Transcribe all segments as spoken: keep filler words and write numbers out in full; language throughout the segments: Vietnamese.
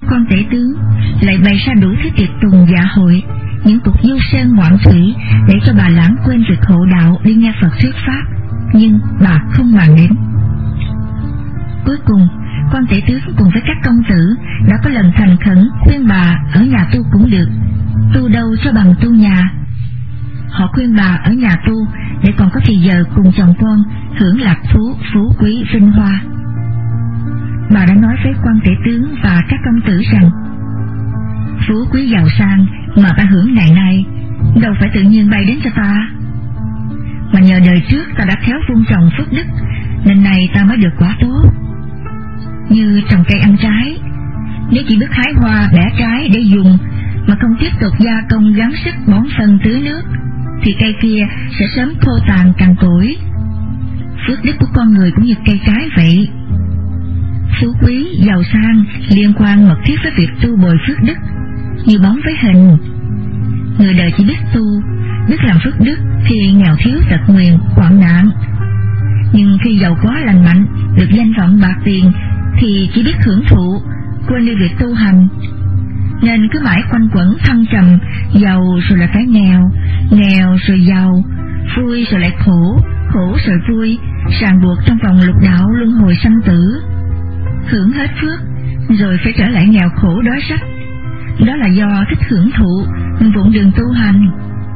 quan tể tướng lại bày ra đủ thứ tiệc tùng dạ hội, những cuộc du sơn ngoạn thủy để cho bà lãng quên việc hộ đạo đi nghe Phật thuyết pháp, nhưng bà không màng đến. Cuối cùng, quan tể tướng cùng với các công tử đã có lần thành khẩn khuyên bà ở nhà tu cũng được, tu đâu cho bằng tu nhà. Họ khuyên bà ở nhà tu để còn có thì giờ cùng chồng con hưởng lạc phú, phú quý vinh hoa. Bà đã nói với quan tể tướng và các công tử rằng phú quý giàu sang mà ta hưởng ngày nay đâu phải tự nhiên bay đến cho ta, mà nhờ đời trước ta đã khéo vun trồng phước đức nên nay ta mới được quả tốt. Như trồng cây ăn trái, nếu chỉ biết hái hoa bẻ trái để dùng mà không tiếp tục gia công gắng sức bón phân tưới nước thì cây kia sẽ sớm khô tàn cằn cỗi. Phước đức của con người cũng như cây trái vậy. Phú quý giàu sang liên quan mật thiết với việc tu bồi phước đức, như bóng với hình. Người đời chỉ biết tu, biết làm phước đức thì nghèo thiếu tật nguyền, hoạn nạn. Nhưng khi giàu có lành mạnh, được danh vọng bạc tiền thì chỉ biết hưởng thụ, quên đi việc tu hành. Nên cứ mãi quanh quẩn thăng trầm, giàu rồi lại phải nghèo, nghèo rồi giàu, vui rồi lại khổ, khổ rồi vui, ràng buộc trong vòng lục đạo luân hồi sanh tử. Hưởng hết phước rồi phải trở lại nghèo khổ đói rách. Đó là do thích hưởng thụ, vụng đường tu hành.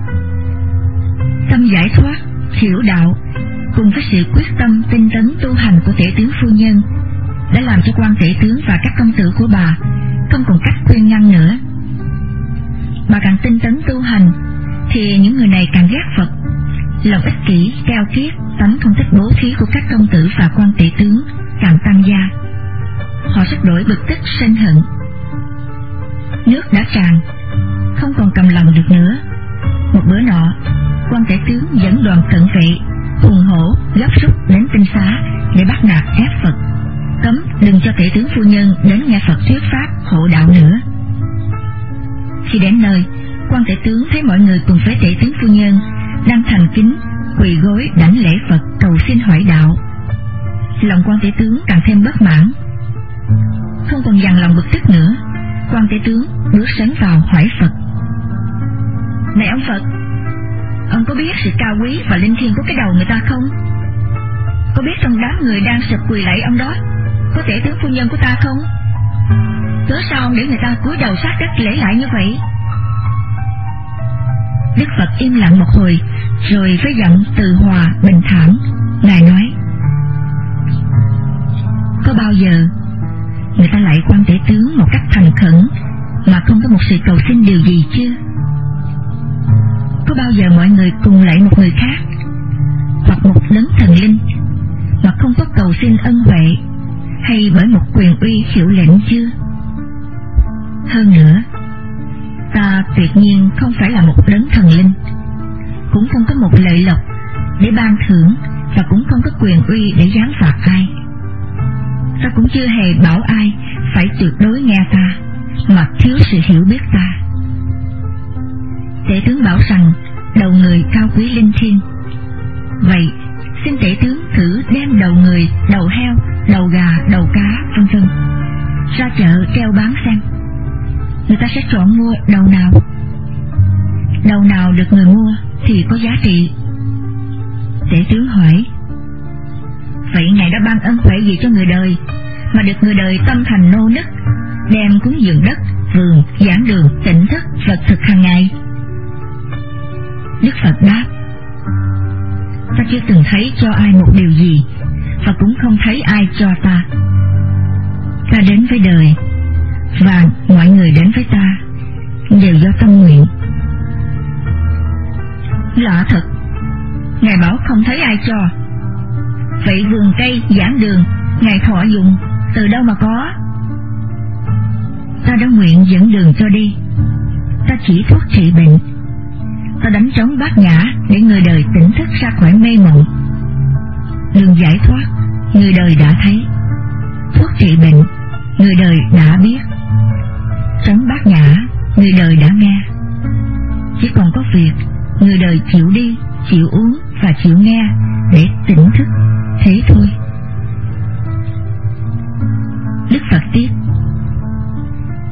Tâm giải thoát, hiểu đạo cùng với sự quyết tâm tinh tấn tu hành của tể tướng phu nhân đã làm cho quan tể tướng và các công tử của bà không còn cách khuyên ngăn nữa. Bà càng tinh tấn tu hành thì những người này càng ghét Phật. Lòng ích kỷ, keo kiết, tánh không thích bố thí của các công tử và quan tể tướng càng tăng gia. Họ rất đổi bực tức sân hận. Nước đã tràn, không còn cầm lòng được nữa. Một bữa nọ, quan tể tướng dẫn đoàn cận vệ hùng hổ gấp rút đến tinh xá để bắt nạt ép Phật, cấm đừng cho tể tướng phu nhân đến nghe Phật thuyết pháp hộ đạo nữa. Khi đến nơi, quan tể tướng thấy mọi người cùng với tể tướng phu nhân đang thành kính quỳ gối đảnh lễ Phật cầu xin hỏi đạo. Lòng quan tể tướng càng thêm bất mãn. Không còn dằn lòng bực tức nữa, quan tể tướng bước sấn vào hỏi Phật: Này ông Phật, ông có biết sự cao quý và linh thiêng của cái đầu người ta không? Có biết trong đám người đang sụp quỳ lạy ông đó có tể tướng phu nhân của ta không? Cớ sao ông để người ta cúi đầu sát đất lễ lại như vậy? Đức Phật im lặng một hồi, rồi với giọng từ hòa bình thản, Ngài nói: Có bao giờ người ta lạy quan tể tướng một cách thành khẩn mà không có một sự cầu xin điều gì chưa? Có bao giờ mọi người cùng lạy một người khác hoặc một đấng thần linh mà không có cầu xin ân huệ hay bởi một quyền uy hiệu lệnh chưa? Hơn nữa, ta tuyệt nhiên không phải là một đấng thần linh, cũng không có một lợi lộc để ban thưởng, và cũng không có quyền uy để giáng phạt ai. Ta cũng chưa hề bảo ai phải tuyệt đối nghe ta mà thiếu sự hiểu biết ta. Tể tướng bảo rằng đầu người cao quý linh thiêng. Vậy xin tể tướng thử đem đầu người, đầu heo, đầu gà, đầu cá vân vân ra chợ treo bán xem, người ta sẽ chọn mua đầu nào. Đầu nào được người mua thì có giá trị. Tể tướng hỏi: Vậy Ngài đã ban ân huệ gì cho người đời mà được người đời tâm thành nô nức, đem cúng dường đất, vườn, giảng đường, tỉnh thức, vật thực hàng ngày? Đức Phật đáp: Ta chưa từng thấy cho ai một điều gì, và cũng không thấy ai cho ta. Ta đến với đời, và mọi người đến với ta đều do tâm nguyện. Lạ thật, Ngài bảo không thấy ai cho. Vậy vườn cây, giảng đường, Ngài thọ dụng từ đâu mà có? Ta đã nguyện dẫn đường cho đi, ta chỉ thuốc trị bệnh, ta đánh trống bát nhã để người đời tỉnh thức ra khỏi mê mộng. Đường giải thoát người đời đã thấy, thuốc trị bệnh người đời đã biết, trống bát nhã người đời đã nghe. Chỉ còn có việc người đời chịu đi, chịu uống và chịu nghe để tỉnh thức, thế thôi. Đức Phật tiếp: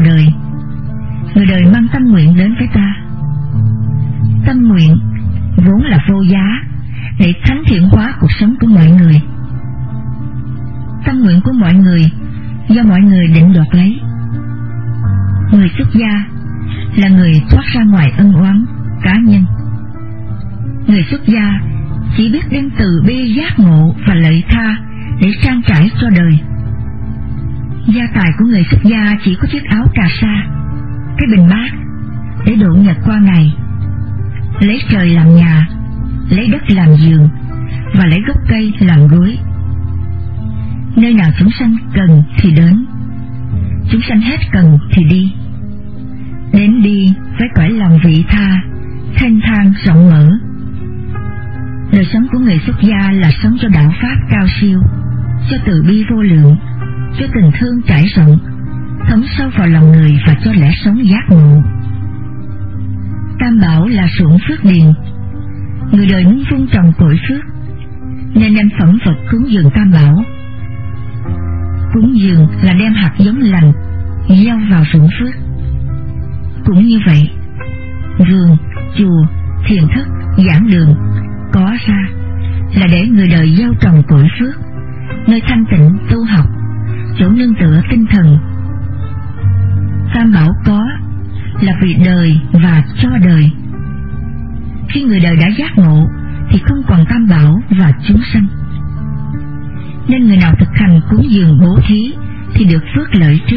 đời, người đời mang tâm nguyện đến với ta. Tâm nguyện vốn là vô giá để thánh thiện hóa cuộc sống của mọi người. Tâm nguyện của mọi người do mọi người định đoạt lấy. Người xuất gia là người thoát ra ngoài ân oán cá nhân. Người xuất gia chỉ biết đem từ bi giác ngộ và lợi tha để trang trải cho đời. Gia tài của người xuất gia chỉ có chiếc áo cà sa, cái bình bát để độ nhật qua ngày, lấy trời làm nhà, lấy đất làm giường và lấy gốc cây làm gối. Nơi nào chúng sanh cần thì đến, chúng sanh hết cần thì đi. Đến đi với cõi lòng vị tha, thanh thang rộng mở. Đời sống của người xuất gia là sống cho đạo pháp cao siêu, cho từ bi vô lượng, cho tình thương trải rộng, thấm sâu vào lòng người và cho lẽ sống giác ngộ. Tam bảo là ruộng phước điền. Người đời muốn vun trồng cội phước nên đem phẩm vật cúng dường tam bảo. Cúng dường là đem hạt giống lành gieo vào ruộng phước. Cũng như vậy, vườn, chùa, thiền thất, giảng đường có ra là để người đời gieo trồng cội phước, nơi thanh tịnh tu học, chỗ nương tựa tinh thần. Tam bảo có là vì đời và cho đời. Khi người đời đã giác ngộ thì không còn tam bảo và chúng sanh, nên người nào thực hành cúng dường bố thí thì được phước lợi trước.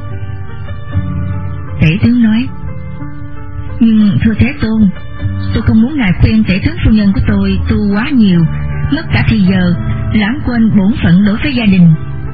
Tể tướng nói: Nhưng thưa Thế Tôn, tôi không muốn ngài khuyên tể tướng phu nhân của tôi tu quá nhiều, mất cả thì giờ, lãng quên bổn phận đối với gia đình.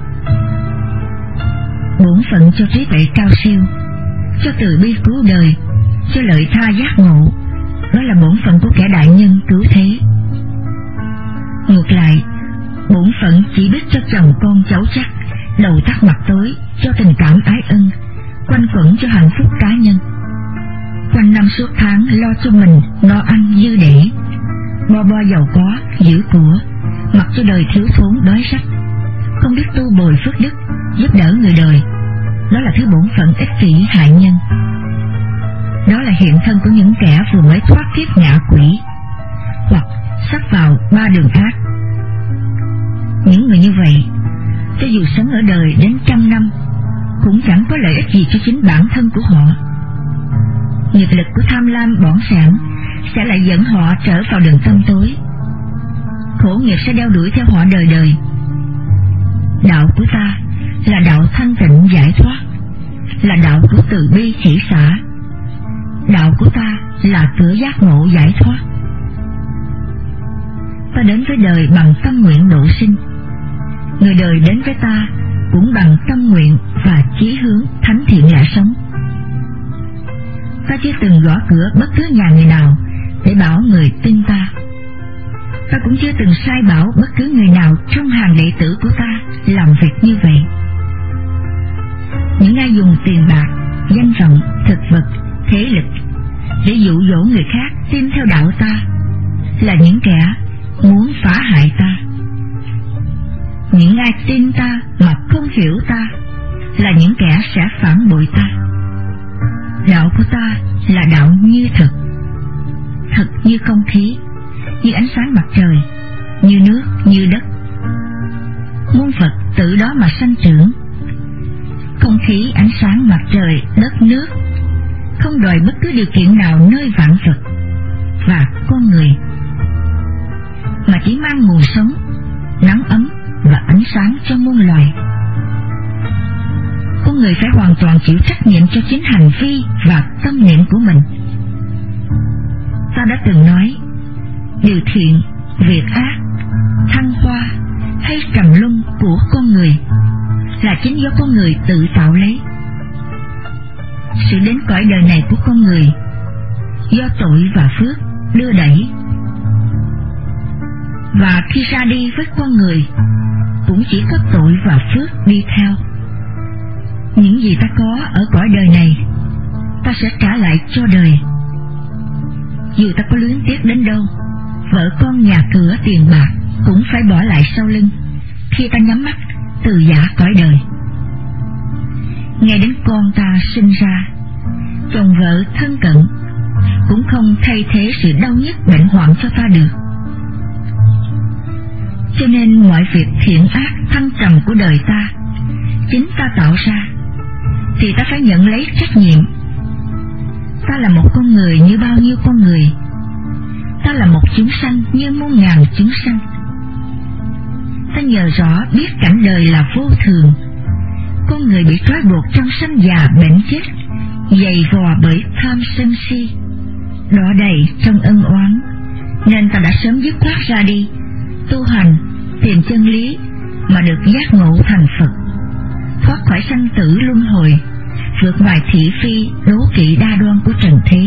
Bổn phận cho trí tuệ cao siêu, cho từ bi cứu đời, cho lợi tha giác ngộ, đó là bổn phận của kẻ đại nhân cứu thế. Ngược lại, bổn phận chỉ biết cho chồng con cháu chắc, đầu tắt mặt tối, cho tình cảm ái ân, quanh quẩn cho hạnh phúc cá nhân. Quanh năm suốt tháng lo cho mình no ăn dư để, bo bo giàu có, giữ của, mặc cho đời thiếu thốn đói rách, không biết tu bồi phước đức, giúp đỡ người đời. Đó là thứ bổn phận ích kỷ hại nhân. Đó là hiện thân của những kẻ vừa mới thoát kiếp ngạ quỷ, hoặc sắp vào ba đường ác. Những người như vậy, cho dù sống ở đời đến trăm năm, cũng chẳng có lợi ích gì cho chính bản thân của họ. Nghiệp lực của tham lam bỏng sẻn sẽ lại dẫn họ trở vào đường tâm tối. Khổ nghiệp sẽ đeo đuổi theo họ đời đời. Đạo của ta là đạo thanh tịnh giải thoát, là đạo của từ bi hỷ xả. Đạo của ta là cửa giác ngộ giải thoát. Ta đến với đời bằng tâm nguyện độ sinh, người đời đến với ta cũng bằng tâm nguyện và chí hướng thánh thiện lẽ sống. Ta chưa từng gõ cửa bất cứ nhà người nào để bảo người tin ta. Ta cũng chưa từng sai bảo bất cứ người nào trong hàng đệ tử của ta làm việc như vậy. Những ai dùng tiền bạc, danh vọng, thực vật, thế lực để dụ dỗ người khác tin theo đạo ta là những kẻ muốn phá hại ta. Những ai tin ta mà không hiểu ta là những kẻ sẽ phản bội ta. Đạo của ta là đạo như thực, thực như không khí, như ánh sáng mặt trời, như nước, như đất. Muôn Phật tự đó mà sanh trưởng. Không khí, ánh sáng mặt trời, đất nước không đòi bất cứ điều kiện nào nơi vạn vật và con người, mà chỉ mang nguồn sống, nắng ấm và ánh sáng cho muôn loài. Con người phải hoàn toàn chịu trách nhiệm cho chính hành vi và tâm niệm của mình. Ta đã từng nói, điều thiện, việc ác, thăng hoa hay trầm luân của con người là chính do con người tự tạo lấy. Sự đến cõi đời này của con người do tội và phước đưa đẩy, và khi ra đi với con người cũng chỉ có tội và phước đi theo. Những gì ta có ở cõi đời này, ta sẽ trả lại cho đời. Dù ta có luyến tiếc đến đâu, vợ con nhà cửa tiền bạc cũng phải bỏ lại sau lưng khi ta nhắm mắt từ giã cõi đời. Ngay đến con ta sinh thiện ác thăng trầm của đời ta chính ta tạo ra, thì ta phải nhận lấy trách nhiệm. Ta là một con người như bao nhiêu con người, ta là một chúng sanh như muôn ngàn chúng sanh. Ta nhờ rõ biết cảnh đời là vô thường, con người bị trói buộc trong sanh già bệnh chết, dày vò bởi tham sân si, đọa đầy trong ân oán, nên ta đã sớm dứt khoát ra đi, tu hành tìm chân lý mà được giác ngộ thành Phật, thoát khỏi sanh tử luân hồi, vượt ngoài thị phi đố kỵ đa đoan của trần thế.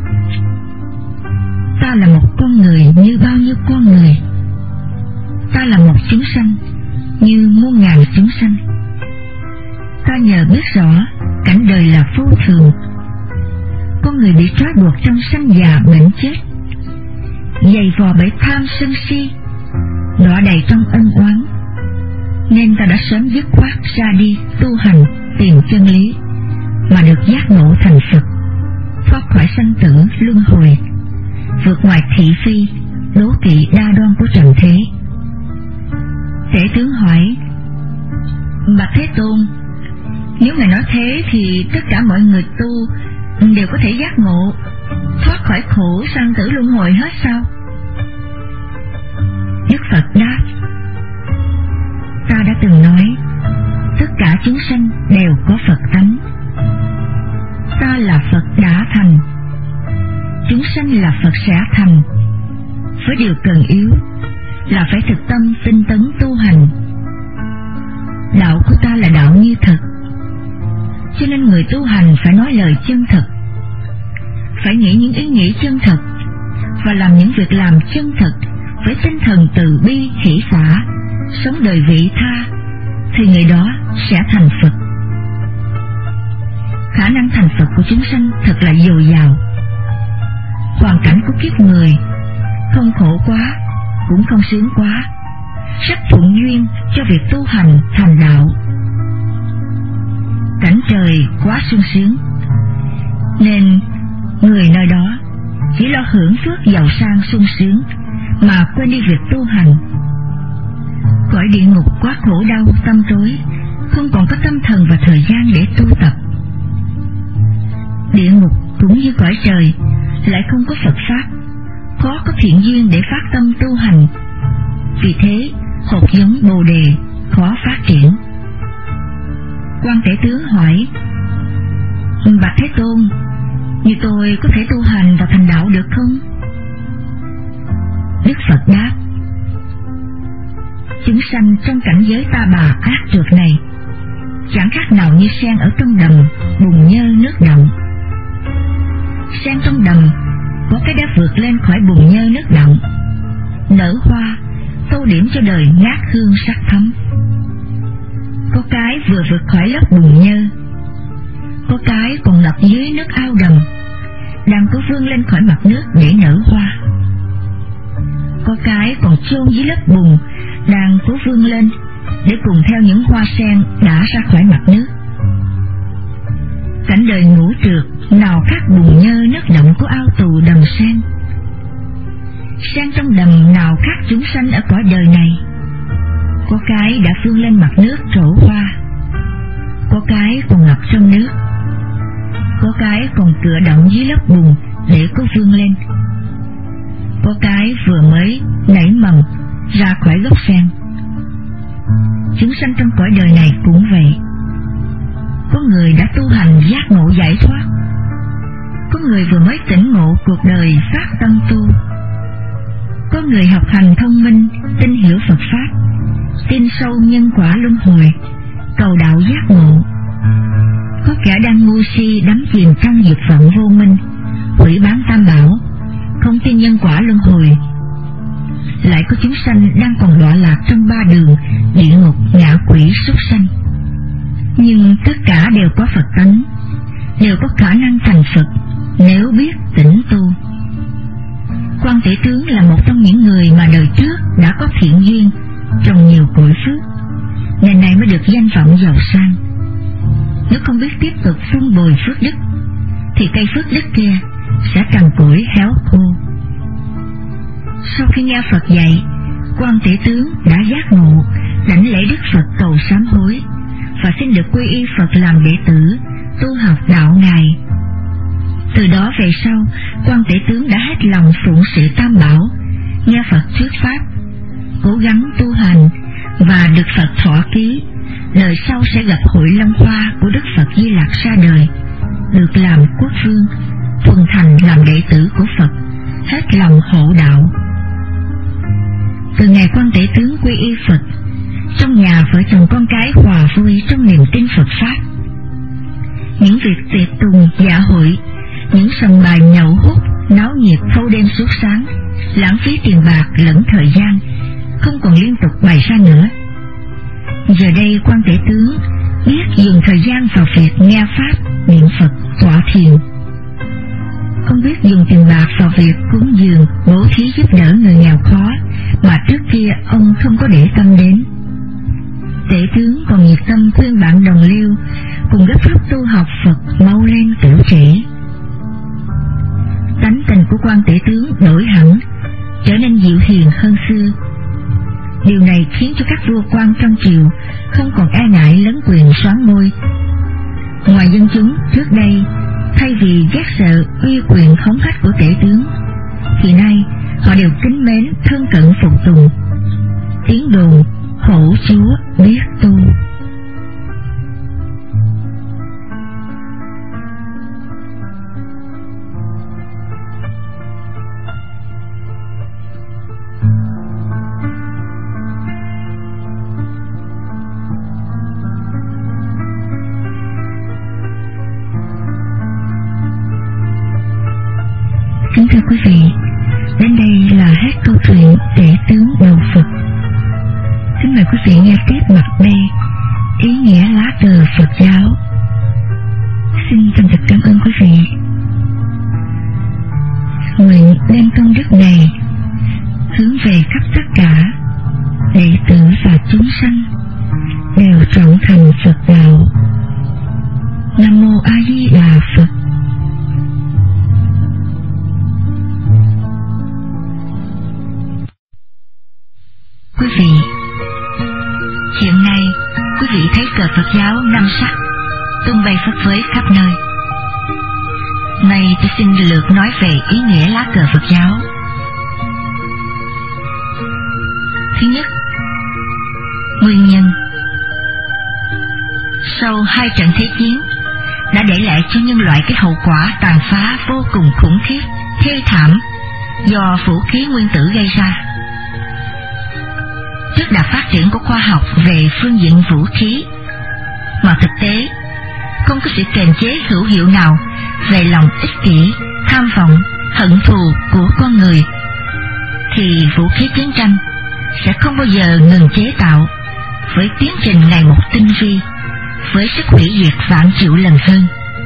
Ta là một con người như bao nhiêu con người, ta là một chúng sanh như muôn ngàn chúng sanh. Ta nhờ biết rõ cảnh đời là vô thường, con người bị trói buộc trong sanh già bệnh chết, dày vò bởi tham sân si, đọa đầy trong ân oán, nên ta đã sớm dứt khoát ra đi tu hành tìm chân lý mà được giác ngộ thành Phật, thoát khỏi sanh tử luân hồi, vượt ngoài thị phi đố kỵ đa đoan của trần thế. Tể tướng hỏi: Bạch Thế Tôn, nếu ngài nói thế thì tất cả mọi người tu đều có thể giác ngộ, thoát khỏi khổ sanh tử luân hồi hết sao? Đức Phật đáp: Ta đã từng nói, tất cả chúng sanh đều có Phật tánh. Ta là Phật đã thành, chúng sanh là Phật sẽ thành. Với điều cần yếu là phải thực tâm tinh tấn tu hành. Đạo của ta là đạo như thật, cho nên người tu hành phải nói lời chân thật, phải nghĩ những ý nghĩ chân thật và làm những việc làm chân thật với tinh thần từ bi hỷ xả, sống đời vị tha, thì người đó sẽ thành Phật. Khả năng thành Phật của chúng sanh thật là dồi dào. Hoàn cảnh của kiếp người không khổ quá cũng không sướng quá, rất thuận duyên cho việc tu hành thành đạo. Cảnh trời quá sung sướng, nên người nơi đó chỉ lo hưởng phước giàu sang sung sướng mà quên đi việc tu hành. Cõi địa ngục quá khổ đau tâm tối, không còn có tâm thần và thời gian để tu tập. Địa ngục cũng như cõi trời, lại không có Phật pháp, khó có thiện duyên để phát tâm tu hành. Vì thế hột giống Bồ đề khó phát triển. Quan Tể Tướng hỏi: Bạch Thế Tôn, như tôi có thể tu hành và thành đạo được không? Đức Phật đáp: Chúng sanh trong cảnh giới ta bà ác trượt này chẳng khác nào như sen ở trong đầm bùn nhơ nước đọng. Sen trong đầm có cái đã vượt lên khỏi bùn nhơ nước đọng, nở hoa tô điểm cho đời ngát hương sắc thắm. Có cái vừa vượt khỏi lớp bùn nhơ, có cái còn ngập dưới nước ao đầm, đang cố vươn lên khỏi mặt nước để nở hoa. Có cái còn chôn dưới lớp bùn, đang cố vươn lên để cùng theo những hoa sen đã ra khỏi mặt nước. Cảnh đời ngũ trượt nào khác bùn nhơ nước động của ao tù đầm sen. Sen trong đầm nào khác chúng sanh ở cõi đời này. Có cái đã vươn lên mặt nước trổ hoa, có cái còn ngập trong nước, có cái còn cựa động dưới lớp bùn để cố vươn lên, có cái vừa mới nảy mầm ra khỏi gốc sen. Chúng sanh trong cõi đời này cũng vậy. Có người đã tu hành giác ngộ giải thoát, có người vừa mới tỉnh ngộ cuộc đời phát tâm tu, có người học hành thông minh, tin hiểu Phật pháp, tin sâu nhân quả luân hồi, cầu đạo giác ngộ. Có kẻ đang ngu si đắm chìm trong dục vọng vô minh, hủy bán tam bảo, không tin nhân quả luân hồi. Lại có chúng sanh đang còn đọa lạc trong ba đường địa ngục, ngạ quỷ, súc sanh. Nhưng tất cả đều có Phật tánh, đều có khả năng thành Phật nếu biết tỉnh tu. Quan Tể Tướng là một trong những người mà đời trước đã có thiện duyên, trồng nhiều cội phước, nên nay mới được danh vọng giàu sang. Nếu không biết tiếp tục phun bồi phước đức, thì cây phước đức kia sẽ cằn cỗi héo khô. Sau khi nghe Phật dạy, Quan Tể Tướng đã giác ngộ, đảnh lễ Đức Phật cầu sám hối và xin được quy y Phật làm đệ tử, tu học đạo Ngài. Từ đó về sau, Quan Tể Tướng đã hết lòng phụng sự Tam Bảo, nghe Phật thuyết pháp, cố gắng tu hành và được Phật thọ ký, đời sau sẽ gặp hội Long Hoa của Đức Phật Di Lặc ra đời, được làm quốc vương, thuần thành làm đệ tử của Phật, hết lòng hộ đạo. Từ ngày Quan Tể Tướng quy y Phật, trong nhà vợ chồng con cái hòa vui trong niềm tin Phật pháp. Những việc tiệc tùng dạ hội, những sòng bài nhậu hút náo nhiệt thâu đêm suốt sáng, lãng phí tiền bạc lẫn thời gian, không còn liên tục bày ra nữa. Giờ đây Quan Tể Tướng biết dùng thời gian vào việc nghe pháp, niệm Phật, tọa thiền. Ông biết dùng tiền bạc vào việc cúng dường, bố thí giúp đỡ người nghèo khó mà trước kia ông không có để tâm đến. Tể Tướng còn nhiệt tâm khuyên bạn đồng liêu cùng gấp rút tu học Phật mau lên tuổi trẻ. Tánh tình của Quan Tể Tướng đổi hẳn, trở nên dịu hiền hơn xưa. Điều này khiến cho các vua quan trong triều không còn e ngại lấn quyền soán ngôi. Ngoài dân chúng trước đây, thay vì ghét sợ uy quyền hống hách của Tể Tướng, thì nay họ đều kính mến thân cận phục tùng. Tiếng đồn hổ chúa biết tu. Kính thưa quý vị, đến đây là hết câu chuyện Tể Tướng đầu Phật. Kính mời quý vị nghe tiếp mặt B, ý nghĩa lá cờ Phật giáo. Xin chân thật cảm ơn quý vị. Nguyện đem công đức này hướng về khắp tất cả đệ tử và chúng sanh đều trọn thành Phật đạo. Nam mô A Di Đà Phật. Quý vị, hiện nay quý vị thấy cờ Phật giáo năm sắc tung bay phất phới khắp nơi. Nay tôi xin lượt nói về ý nghĩa lá cờ Phật giáo. Thứ nhất, nguyên nhân. Sau hai trận thế chiến đã để lại cho nhân loại cái hậu quả tàn phá vô cùng khủng khiếp, thê thảm do vũ khí nguyên tử gây ra. Trước đà phát triển của khoa học về phương diện vũ khí, mà thực tế không có sự kiềm chế hữu hiệu nào về lòng ích kỷ, tham vọng, hận thù của con người, thì vũ khí chiến tranh sẽ không bao giờ ngừng chế tạo, với tiến trình ngày một tinh vi, với sức hủy diệt vạn triệu lần hơn.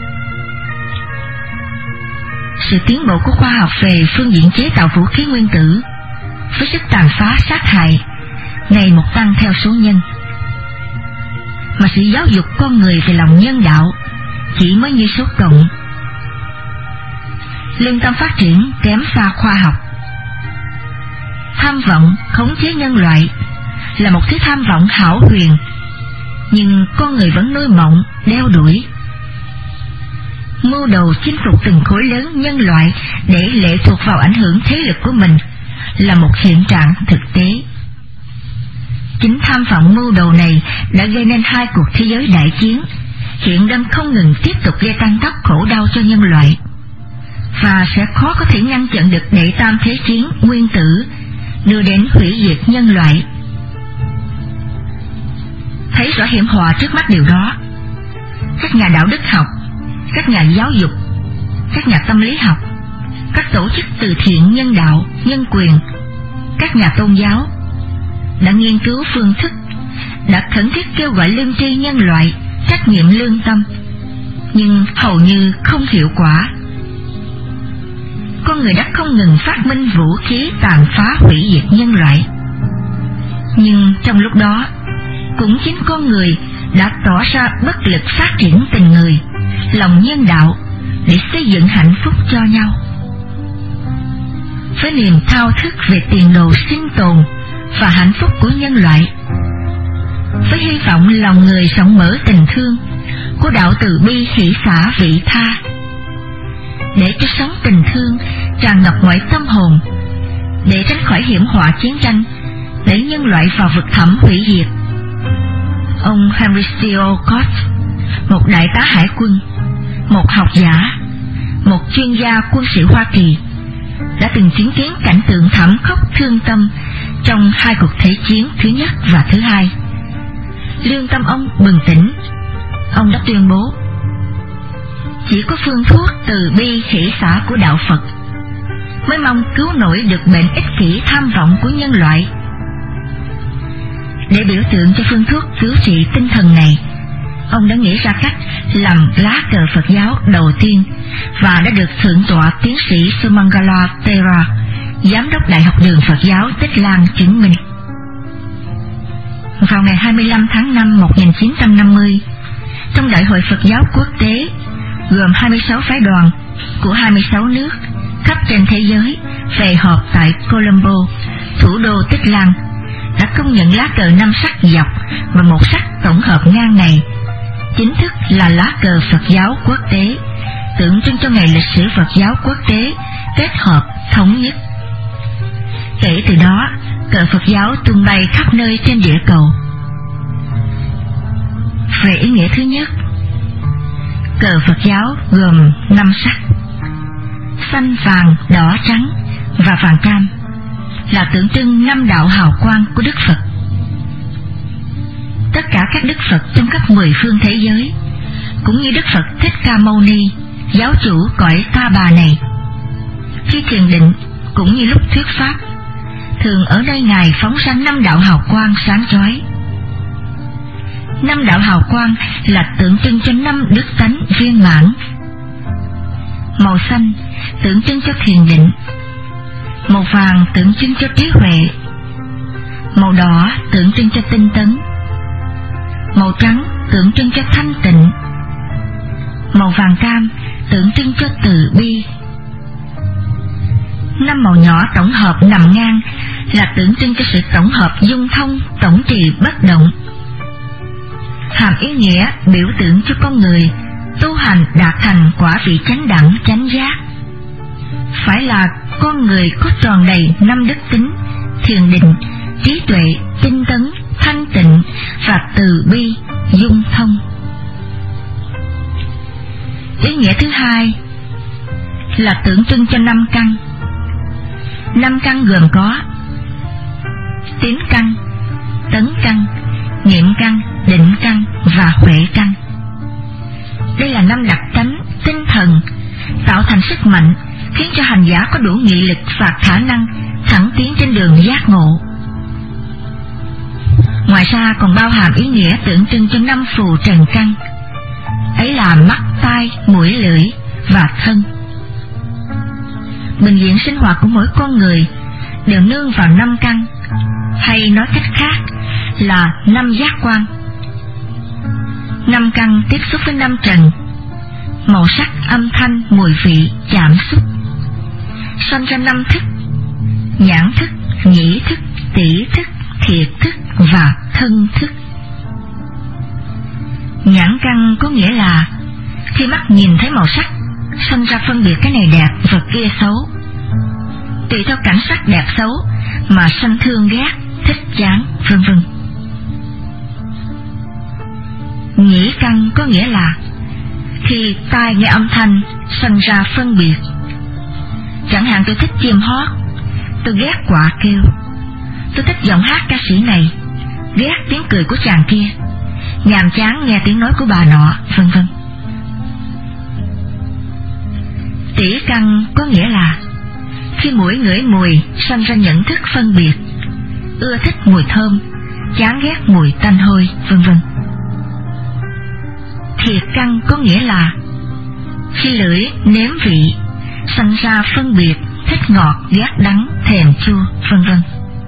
Sự tiến bộ của khoa học về phương diện chế tạo vũ khí nguyên tử, với sức tàn phá sát hại ngày một tăng theo số nhân, mà sự giáo dục con người về lòng nhân đạo chỉ mới như số cộng. Lương tâm phát triển kém xa khoa học. Tham vọng khống chế nhân loại là một thứ tham vọng hão huyền, nhưng con người vẫn nuôi mộng đeo đuổi. Mưu đồ chinh phục từng khối lớn nhân loại để lệ thuộc vào ảnh hưởng thế lực của mình là một hiện trạng thực tế. Chính tham vọng mưu đồ này đã gây nên hai cuộc thế giới đại chiến, hiện đang không ngừng tiếp tục gây tăng tốc khổ đau cho nhân loại, và sẽ khó có thể ngăn chặn được đệ tam thế chiến nguyên tử đưa đến hủy diệt nhân loại. Thấy rõ hiểm họa trước mắt điều đó, các nhà đạo đức học, các nhà giáo dục, các nhà tâm lý học, các tổ chức từ thiện nhân đạo, nhân quyền, các nhà tôn giáo đã nghiên cứu phương thức, đã khẩn thiết kêu gọi lương tri nhân loại, trách nhiệm lương tâm, nhưng hầu như không hiệu quả. Con người đã không ngừng phát minh vũ khí tàn phá hủy diệt nhân loại, nhưng trong lúc đó cũng chính con người đã tỏ ra bất lực phát triển tình người, lòng nhân đạo để xây dựng hạnh phúc cho nhau. Với niềm thao thức về tiền đồ sinh tồn và hạnh phúc của nhân loại, với hy vọng lòng người rộng mở tình thương của đạo từ bi hỷ xả vị tha, để cho sống tình thương tràn ngập mọi tâm hồn, để tránh khỏi hiểm họa chiến tranh đẩy nhân loại vào vực thẳm hủy diệt. Ông Henry Steele Cott, một đại tá hải quân, một học giả, một chuyên gia quân sự Hoa Kỳ, đã từng chứng kiến cảnh tượng thảm khốc thương tâm trong hai cuộc thể chiến thứ nhất và thứ hai. Lương tâm ông bừng tỉnh. Ông đã tuyên bố: chỉ có phương thuốc từ bi hỷ xả của đạo Phật mới mong cứu nổi được bệnh ích kỷ tham vọng của nhân loại. Để biểu tượng cho phương thuốc cứu trị tinh thần này, ông đã nghĩ ra cách làm lá cờ Phật giáo đầu tiên và đã được thượng tọa tiến sĩ Sumangala Thera, giám đốc Đại học Đường Phật giáo Tích Lan chứng minh. Vào ngày hai mươi lăm tháng năm một nghìn chín trăm năm mươi, trong Đại hội Phật giáo quốc tế gồm hai mươi sáu phái đoàn của hai mươi sáu nước khắp trên thế giới về họp tại Colombo, thủ đô Tích Lan, đã công nhận lá cờ năm sắc dọc và một sắc tổng hợp ngang này chính thức là lá cờ Phật giáo quốc tế, tượng trưng cho ngày lịch sử Phật giáo quốc tế kết hợp thống nhất. Kể từ đó, cờ Phật giáo tung bay khắp nơi trên địa cầu. Về ý nghĩa thứ nhất, cờ Phật giáo gồm năm sắc: xanh, vàng, đỏ, trắng và vàng cam, là tượng trưng năm đạo hào quang của Đức Phật. Tất cả các Đức Phật trong khắp mười phương thế giới, cũng như Đức Phật Thích Ca Mâu Ni, giáo chủ cõi Ta Bà này, khi thiền định cũng như lúc thuyết pháp, thường ở nơi Ngài phóng ra năm đạo hào quang sáng chói. Năm đạo hào quang là tượng trưng cho năm đức tánh viên mãn. Màu xanh tượng trưng cho thiền định, màu vàng tượng trưng cho trí huệ, màu đỏ tượng trưng cho tinh tấn, màu trắng tượng trưng cho thanh tịnh, màu vàng cam tượng trưng cho từ bi. Năm màu nhỏ tổng hợp nằm ngang là tượng trưng cho sự tổng hợp dung thông, tổng trì bất động. Hàm ý nghĩa biểu tượng cho con người tu hành đạt thành quả vị chánh đẳng chánh giác, phải là con người có tròn đầy năm đức tính: thiền định, trí tuệ, tinh tấn, thanh tịnh và từ bi dung thông. Ý nghĩa thứ hai là tượng trưng cho năm căn. Năm căn gồm có tín căn, tấn căn, niệm căn, định căn và huệ căn. Đây là năm đặc tánh tinh thần tạo thành sức mạnh, khiến cho hành giả có đủ nghị lực và khả năng thẳng tiến trên đường giác ngộ. Ngoài ra còn bao hàm ý nghĩa tượng trưng cho năm phù trần căn, ấy là mắt, tai, mũi, lưỡi và thân. Bình diện sinh hoạt của mỗi con người đều nương vào năm căn, hay nói cách khác là năm giác quan. Năm căn tiếp xúc với năm trần: màu sắc, âm thanh, mùi vị, chạm xúc, sanh ra năm thức: nhãn thức, nhĩ thức, tỷ thức, thiệt thức và thân thức. Nhãn căn có nghĩa là khi mắt nhìn thấy màu sắc, sanh ra phân biệt cái này đẹp và kia xấu, tùy theo cảnh sắc đẹp xấu mà sanh thương ghét, thích chán, vân vân. Nhĩ căn có nghĩa là khi tai nghe âm thanh sanh ra phân biệt. Chẳng hạn tôi thích chim hót, tôi ghét quạ kêu; tôi thích giọng hát ca sĩ này, ghét tiếng cười của chàng kia; nhàm chán nghe tiếng nói của bà nọ, vân vân. Tỷ căn có nghĩa là khi mũi ngửi mùi sanh ra nhận thức phân biệt, ưa thích mùi thơm, chán ghét mùi tanh hôi, vân vân. Thiệt căn có nghĩa là khi lưỡi nếm vị sanh ra phân biệt, thích ngọt, ghét đắng, thèm chua, vân vân.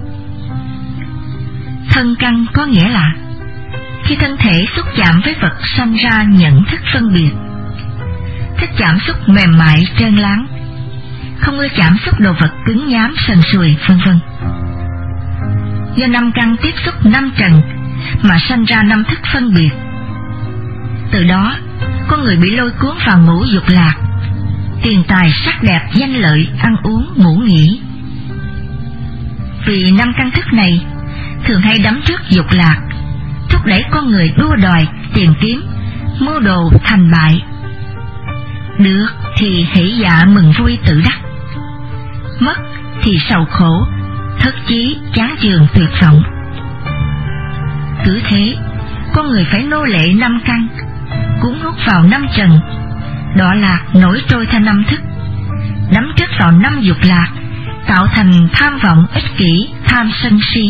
Thân căn có nghĩa là khi thân thể xúc chạm với vật sanh ra nhận thức phân biệt, thích chạm xúc mềm mại, trơn láng, không ưa chạm xúc đồ vật cứng nhám, sần sùi, vân vân. Do năm căn tiếp xúc năm trần mà sanh ra năm thức phân biệt. Từ đó, con người bị lôi cuốn vào ngũ dục lạc, tiền tài, sắc đẹp, danh lợi, ăn uống, ngủ nghỉ. Vì năm căn thức này thường hay đắm trước dục lạc, thúc đẩy con người đua đòi, tìm kiếm, mưu đồ thành bại. Được thì hỷ dạ mừng vui tự đắc, mất thì sầu khổ, thất chí, chán chường, tuyệt vọng. Cứ thế, con người phải nô lệ năm căn, cuốn hút vào năm trần, đọa lạc nổi trôi theo năm thức, đắm trước vào năm dục lạc, tạo thành tham vọng, ích kỷ, tham sân si.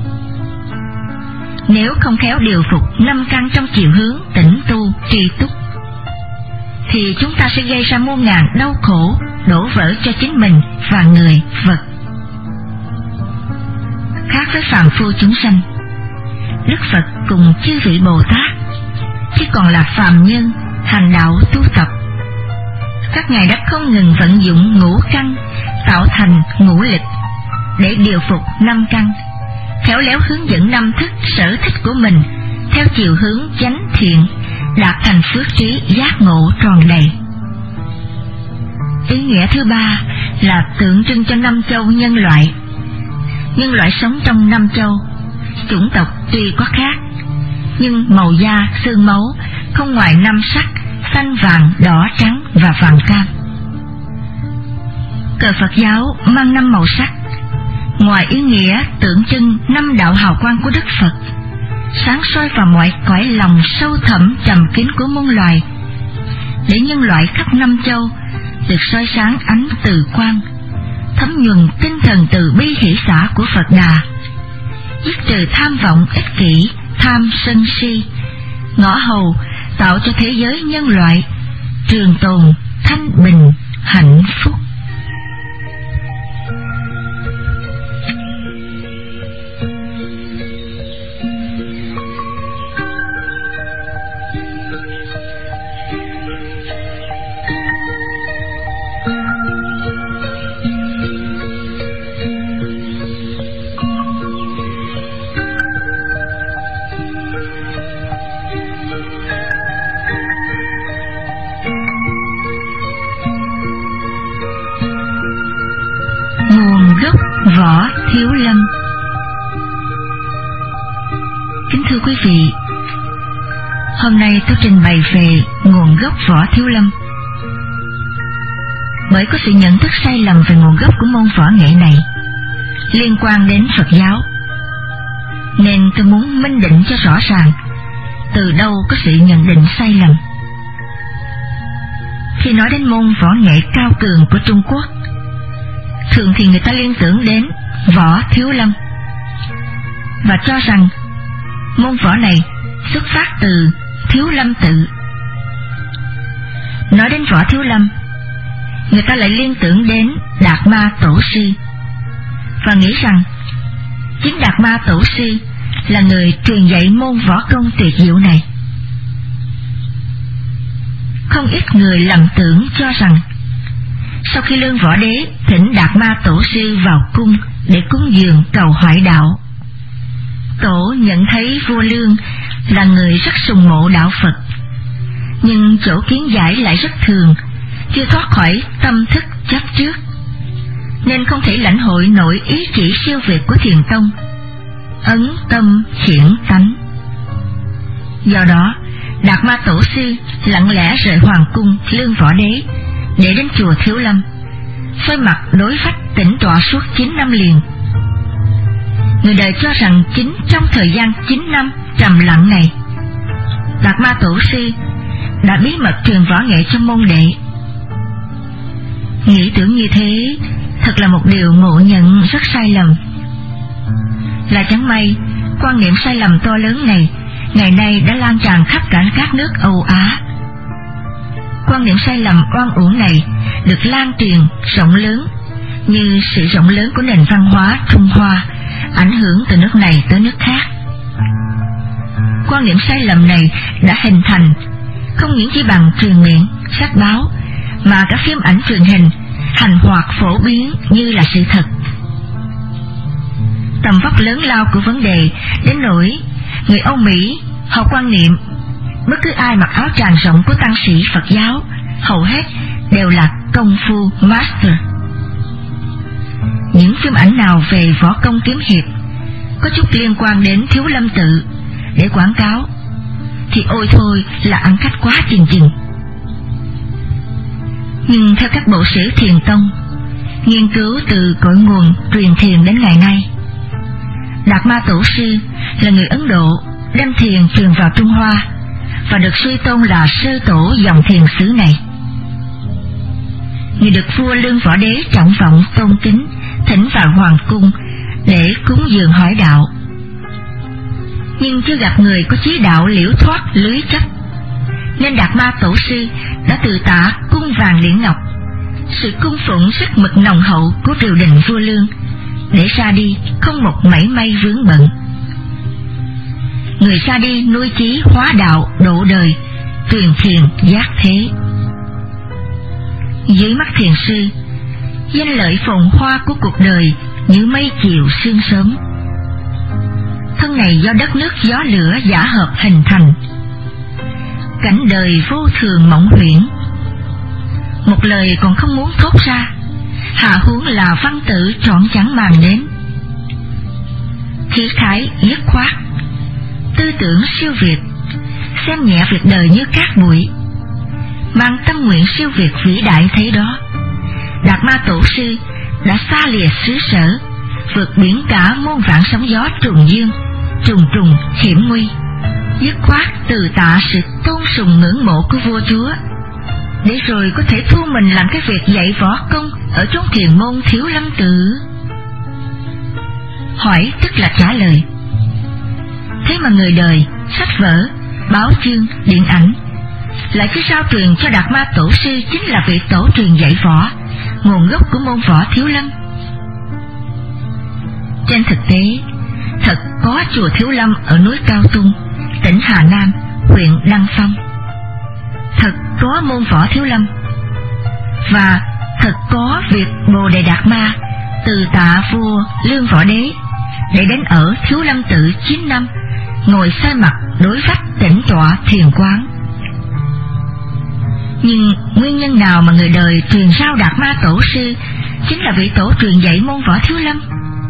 Nếu không khéo điều phục năm căn trong chiều hướng tĩnh tu tri túc, thì chúng ta sẽ gây ra muôn ngàn đau khổ, đổ vỡ cho chính mình và người vật. Khác với phàm phu chúng sanh, Đức Phật cùng chư vị Bồ Tát chứ còn là phàm nhân hành đạo tu tập. Các ngài đã không ngừng vận dụng ngũ căn tạo thành ngũ lịch để điều phục năm căn, khéo léo hướng dẫn năm thức sở thích của mình theo chiều hướng chánh thiện, đạt thành phước trí giác ngộ tròn đầy. Ý nghĩa thứ ba là tượng trưng cho năm châu nhân loại. Nhân loại sống trong năm châu, chủng tộc tuy có khác, nhưng màu da, xương máu không ngoài năm sắc: xanh, vàng, đỏ, trắng và vàng cam. Cờ Phật giáo mang năm màu sắc, ngoài ý nghĩa tượng trưng năm đạo hào quang của Đức Phật, sáng soi vào mọi cõi lòng sâu thẳm trầm kín của muôn loài, để nhân loại khắp năm châu được soi sáng ánh từ quang, thấm nhuần tinh thần từ bi hỷ xả của Phật Đà, dứt trừ tham vọng ích kỷ, tham sân si, ngõ hầu tạo cho thế giới nhân loại trường tồn, thanh bình, hạnh phúc. Võ Thiếu Lâm. Kính thưa quý vị, hôm nay tôi trình bày về nguồn gốc Võ Thiếu Lâm. Bởi có sự nhận thức sai lầm về nguồn gốc của môn võ nghệ này liên quan đến Phật giáo, nên tôi muốn minh định cho rõ ràng từ đâu có sự nhận định sai lầm. Khi nói đến môn võ nghệ cao cường của Trung Quốc, thường thì người ta liên tưởng đến Võ Thiếu Lâm và cho rằng môn võ này xuất phát từ Thiếu Lâm tự. Nói đến Võ Thiếu Lâm, người ta lại liên tưởng đến Đạt Ma Tổ Sư và nghĩ rằng chính Đạt Ma Tổ Sư là người truyền dạy môn võ công tuyệt diệu này. Không ít người lầm tưởng cho rằng sau khi Lương Võ Đế thỉnh Đạt Ma Tổ Sư vào cung để cúng dường cầu hỏi đạo, Tổ nhận thấy vua Lương là người rất sùng mộ đạo Phật, nhưng chỗ kiến giải lại rất thường, chưa thoát khỏi tâm thức chấp trước, nên không thể lãnh hội nổi ý chỉ siêu việt của Thiền Tông, ấn tâm khiển tánh. Do đó, Đạt Ma Tổ Sư lặng lẽ rời hoàng cung Lương Võ Đế để đến chùa Thiếu Lâm, xoay mặt đối phách tĩnh tọa suốt chín năm liền. Người đời cho rằng chính trong thời gian chín năm trầm lặng này, Đạt Ma Tổ Sư đã bí mật truyền võ nghệ cho môn đệ. Nghĩ tưởng như thế thật là một điều ngộ nhận rất sai lầm. Là chẳng may, quan niệm sai lầm to lớn này ngày nay đã lan tràn khắp cả các nước Âu Á. Quan niệm sai lầm oan uổng này được lan truyền rộng lớn như sự rộng lớn của nền văn hóa Trung Hoa, ảnh hưởng từ nước này tới nước khác. Quan niệm sai lầm này đã hình thành không những chỉ bằng truyền miệng, sách báo, mà cả phim ảnh truyền hình hành hoạt phổ biến như là sự thật. Tầm vóc lớn lao của vấn đề đến nỗi Người Âu Mỹ họ quan niệm bất cứ ai mặc áo tràng rộng của tăng sĩ Phật giáo hầu hết đều là công phu master. Những phim ảnh nào về võ công kiếm hiệp có chút liên quan đến Thiếu Lâm Tự để quảng cáo thì ôi thôi là ăn khách quá chừng chừng. Nhưng theo các bộ sử Thiền Tông nghiên cứu từ cội nguồn truyền thiền đến ngày nay, Đạt Ma Tổ sư là người Ấn Độ đem thiền truyền vào Trung Hoa và được suy tôn là sư tổ dòng thiền xứ này. Người được vua Lương Võ Đế trọng vọng tôn kính thỉnh vào hoàng cung để cúng dường hỏi đạo, nhưng chưa gặp người có chí đạo liễu thoát lưới chấp, nên Đạt Ma Tổ sư đã tự tả cung vàng liễn ngọc, sự cung phụng sức mực nồng hậu của triều đình vua Lương, để ra đi không một mảy may vướng bận. Người ra đi nuôi chí hóa đạo độ đời, truyền thiền giác thế. Dưới mắt thiền sư, danh lợi phồn hoa của cuộc đời như mây chiều sương sớm. Thân này do đất nước gió lửa giả hợp hình thành, cảnh đời vô thường mộng huyễn, một lời còn không muốn thốt ra, hạ huống là văn tự trọn chẳng màng đến. Khí khái dứt khoát, tư tưởng siêu việt, xem nhẹ việc đời như cát bụi, mang tâm nguyện siêu việt vĩ đại thế đó, Đạt Ma Tổ sư đã xa lìa xứ sở, vượt biển cả muôn vạn sóng gió trùng dương, trùng trùng hiểm nguy, dứt khoát từ tạ sự tôn sùng ngưỡng mộ của vua chúa, để rồi có thể thu mình làm cái việc dạy võ công ở chốn thiền môn Thiếu Lâm Tự. Hỏi tức là trả lời. Thế mà người đời, sách vở, báo chương, điện ảnh lại cứ sao truyền cho Đạt Ma Tổ sư chính là vị tổ truyền dạy võ, nguồn gốc của môn võ Thiếu Lâm. Trên thực tế, thật có chùa Thiếu Lâm ở núi Cao Tung, tỉnh Hà Nam, huyện Đăng Phong. Thật có môn võ Thiếu Lâm, và thật có việc Bồ Đề Đạt Ma từ tạ vua Lương Võ Đế để đến ở Thiếu Lâm Tự chín năm, ngồi xoay mặt đối vách tĩnh tọa thiền quán. Nhưng nguyên nhân nào mà người đời truyền sao Đạt Ma Tổ sư chính là vị tổ truyền dạy môn võ Thiếu Lâm?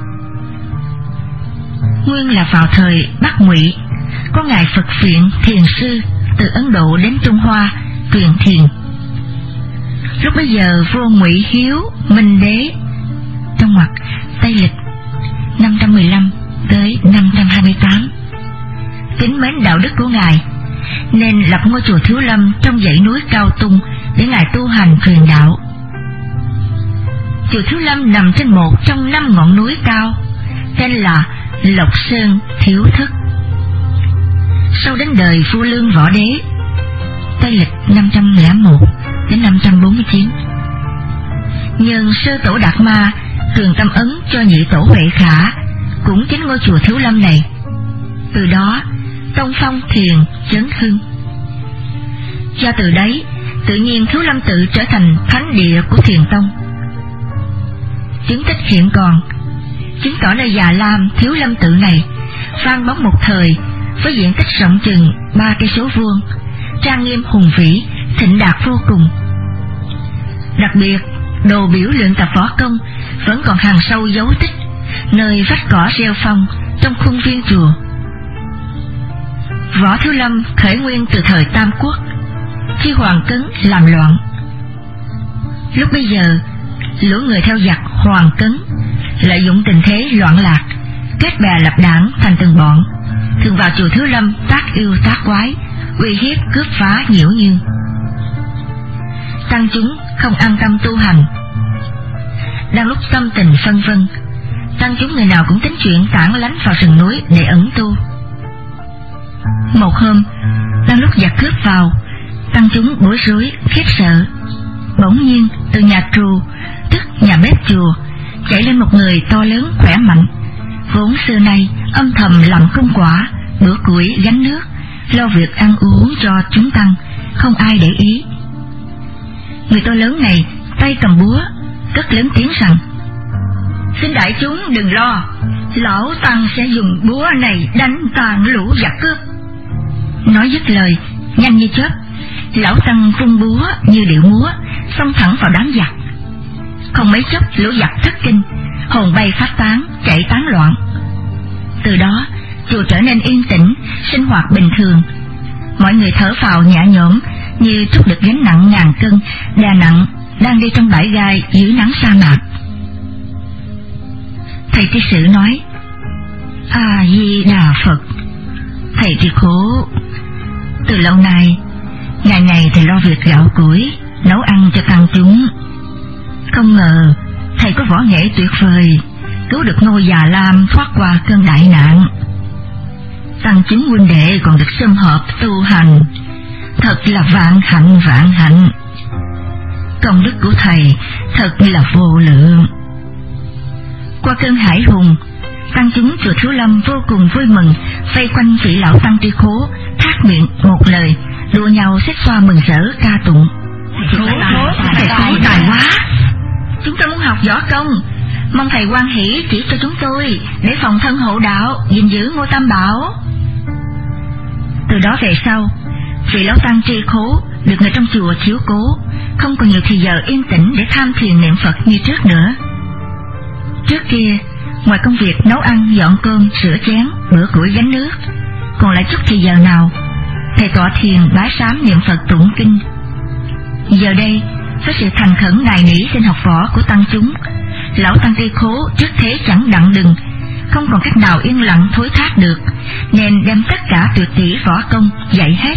Nguyên là vào thời Bắc Ngụy, có ngài Phật viện thiền sư từ Ấn Độ đến Trung Hoa truyền thiền. Lúc bấy giờ vua Ngụy Hiếu Minh Đế, trong ngoặc Tây Lịch năm trăm mười lăm tới năm trăm hai mươi tám, kính mến đạo đức của ngài, nên lập ngôi chùa Thiếu Lâm trong dãy núi Cao Tung để ngài tu hành truyền đạo. Chùa Thiếu Lâm nằm trên một trong năm ngọn núi cao, tên là Lộc Sơn Thiếu Thức. Sau đến đời vua Lương Võ Đế, Tây Lịch năm trăm lẻ một đến năm trăm bốn mươi chín, nhân sơ tổ Đạt Ma truyền tâm ấn cho nhị tổ Huệ Khả, cũng chính ngôi chùa Thiếu Lâm này. Từ đó tông phong thiền chấn hưng. Do từ đấy, tự nhiên Thiếu Lâm Tự trở thành thánh địa của thiền tông. Chứng tích hiện còn, chứng tỏ nơi Già Lam Thiếu Lâm Tự này vang bóng một thời với diện tích rộng chừng ba cây số vuông, trang nghiêm hùng vĩ, thịnh đạt vô cùng. Đặc biệt, đồ biểu luyện tập võ công vẫn còn hằn sâu dấu tích nơi vách cỏ rêu phong trong khuôn viên chùa. Võ Thiếu Lâm khởi nguyên từ thời Tam Quốc, khi Hoàng Cấn làm loạn. Lúc bấy giờ, lũ người theo giặc Hoàng Cấn lợi dụng tình thế loạn lạc, kết bè lập đảng thành từng bọn, thường vào chùa Thiếu Lâm tác yêu tác quái, uy hiếp cướp phá nhiễu nhương. Tăng chúng không an tâm tu hành. Đang lúc tâm tình phân vân, tăng chúng người nào cũng tính chuyện tản lánh vào rừng núi để ẩn tu. Một hôm, đang lúc giặc cướp vào, tăng chúng bối rối khiếp sợ. Bỗng nhiên từ nhà trù, tức nhà bếp chùa, chạy lên một người to lớn khỏe mạnh, vốn xưa nay âm thầm làm công quả, bữa củi gánh nước, lo việc ăn uống cho chúng tăng, không ai để ý. Người to lớn này tay cầm búa, cất lớn tiếng rằng: "Xin đại chúng đừng lo, lão tăng sẽ dùng búa này đánh tàn lũ giặc cướp. Nói dứt lời, nhanh như chớp, lão tăng vung búa như điệu múa, xông thẳng vào đám giặc. Không mấy chốc lũ giặc thất kinh, hồn bay phát tán, chạy tán loạn. Từ đó chùa trở nên yên tĩnh, sinh hoạt bình thường. Mọi người thở phào nhẹ nhõm, như trút được gánh nặng ngàn cân đè nặng đang đi trong bãi gai dưới nắng sa mạc. Thầy tri sự nói: A Di Đà Phật. Thầy tri khố, từ lâu nay ngày ngày thầy lo việc gạo củi, nấu ăn cho tăng chúng. Không ngờ thầy có võ nghệ tuyệt vời, cứu được Ngô Già Lam thoát qua cơn đại nạn. Tăng chúng huynh đệ còn được sum họp tu hành, thật là vạn hạnh vạn hạnh. Công đức của thầy thật là vô lượng. Qua cơn hải hùng, tăng chúng chùa Thiếu Lâm vô cùng vui mừng, vây quanh vị lão tăng tri khố, thác miệng một lời, đua nhau xếp xoa mừng rỡ ca tụng. Thầy khố tài quá, chúng ta muốn học võ công, mong thầy hoan hỷ chỉ cho chúng tôi để phòng thân hộ đạo, gìn giữ Ngô Tam Bảo. Từ đó về sau, vị lão tăng tri khố được người trong chùa chiếu cố, không còn nhiều thì giờ yên tĩnh để tham thiền niệm Phật như trước nữa. Trước kia, ngoài công việc nấu ăn, dọn cơm, rửa chén, bữa củi gánh nước, còn lại chút thì giờ nào thầy tọa thiền bái sám niệm Phật tụng kinh. Giờ đây, với sự thành khẩn nài nỉ xin học võ của tăng chúng, lão tăng tri khố trước thế chẳng đặng đừng, không còn cách nào yên lặng thối thác được, nên đem tất cả tuyệt kỹ võ công dạy hết.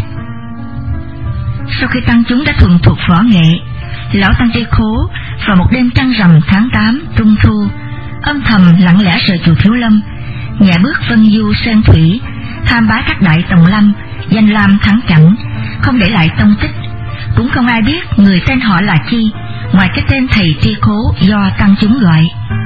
Sau khi tăng chúng đã thuần thuộc võ nghệ, lão tăng tri khố vào một đêm trăng rằm tháng tám trung thu, âm thầm lặng lẽ rời chùa Thiếu Lâm, nhẹ bước vân du sơn thủy, tham bái các đại tòng lâm, danh lam thắng cảnh, không để lại tông tích, cũng không ai biết người tên họ là chi, ngoài cái tên thầy tri khố do tăng chúng gọi.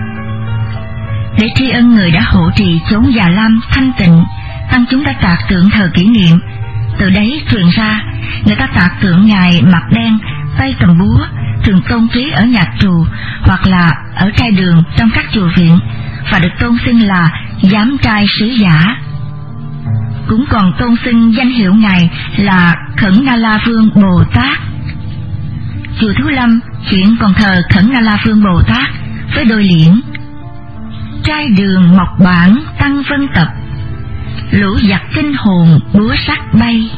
Để tri ân người đã hộ trì chốn Già Lam thanh tịnh, tăng chúng đã tạc tượng thờ kỷ niệm. Từ đấy truyền ra, người ta tạc tượng ngài mặt đen, tay cầm búa, thường tôn trí ở nhà trù hoặc là ở trai đường trong các chùa viện, và được tôn xưng là giám trai sứ giả. Cũng còn tôn xưng danh hiệu ngài là Khẩn Na La Vương Bồ Tát. Chùa Thiếu Lâm hiện còn thờ Khẩn Na La Vương Bồ Tát với đôi liễn: trai đường mộc bản tăng vân tập, lũ giặc kinh hồn búa sắt bay.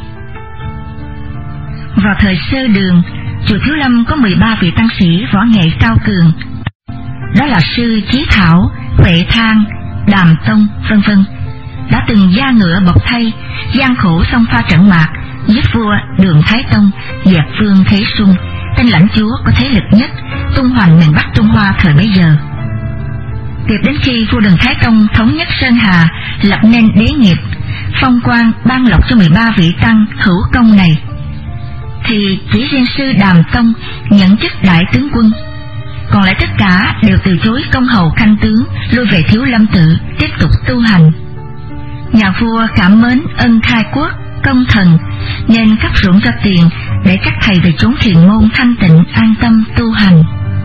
Vào thời sơ đường, chùa Thiếu Lâm có mười ba vị tăng sĩ võ nghệ cao cường, đó là sư Chí Thảo, Huệ Thang, Đàm Tông, vân vân, đã từng da ngựa bọc thây, gian khổ xông pha trận mạc, giúp vua Đường Thái Tông dẹp Vương Thế Sung, tên lãnh chúa có thế lực nhất tung hoành miền Bắc Trung Hoa thời bấy giờ. Tiếp đến khi vua Đường Thái Tông thống nhất Sơn Hà, lập nên đế nghiệp, phong quan ban lộc cho mười ba vị tăng hữu công này, thì chỉ riêng sư Đàm Tông nhận chức đại tướng quân, còn lại tất cả đều từ chối công hầu khanh tướng, lui về Thiếu Lâm tự tiếp tục tu hành. Nhà vua cảm mến ân khai quốc công thần, nên cấp ruộng cho tiền để các thầy về chốn thiền môn thanh tịnh an tâm tu hành.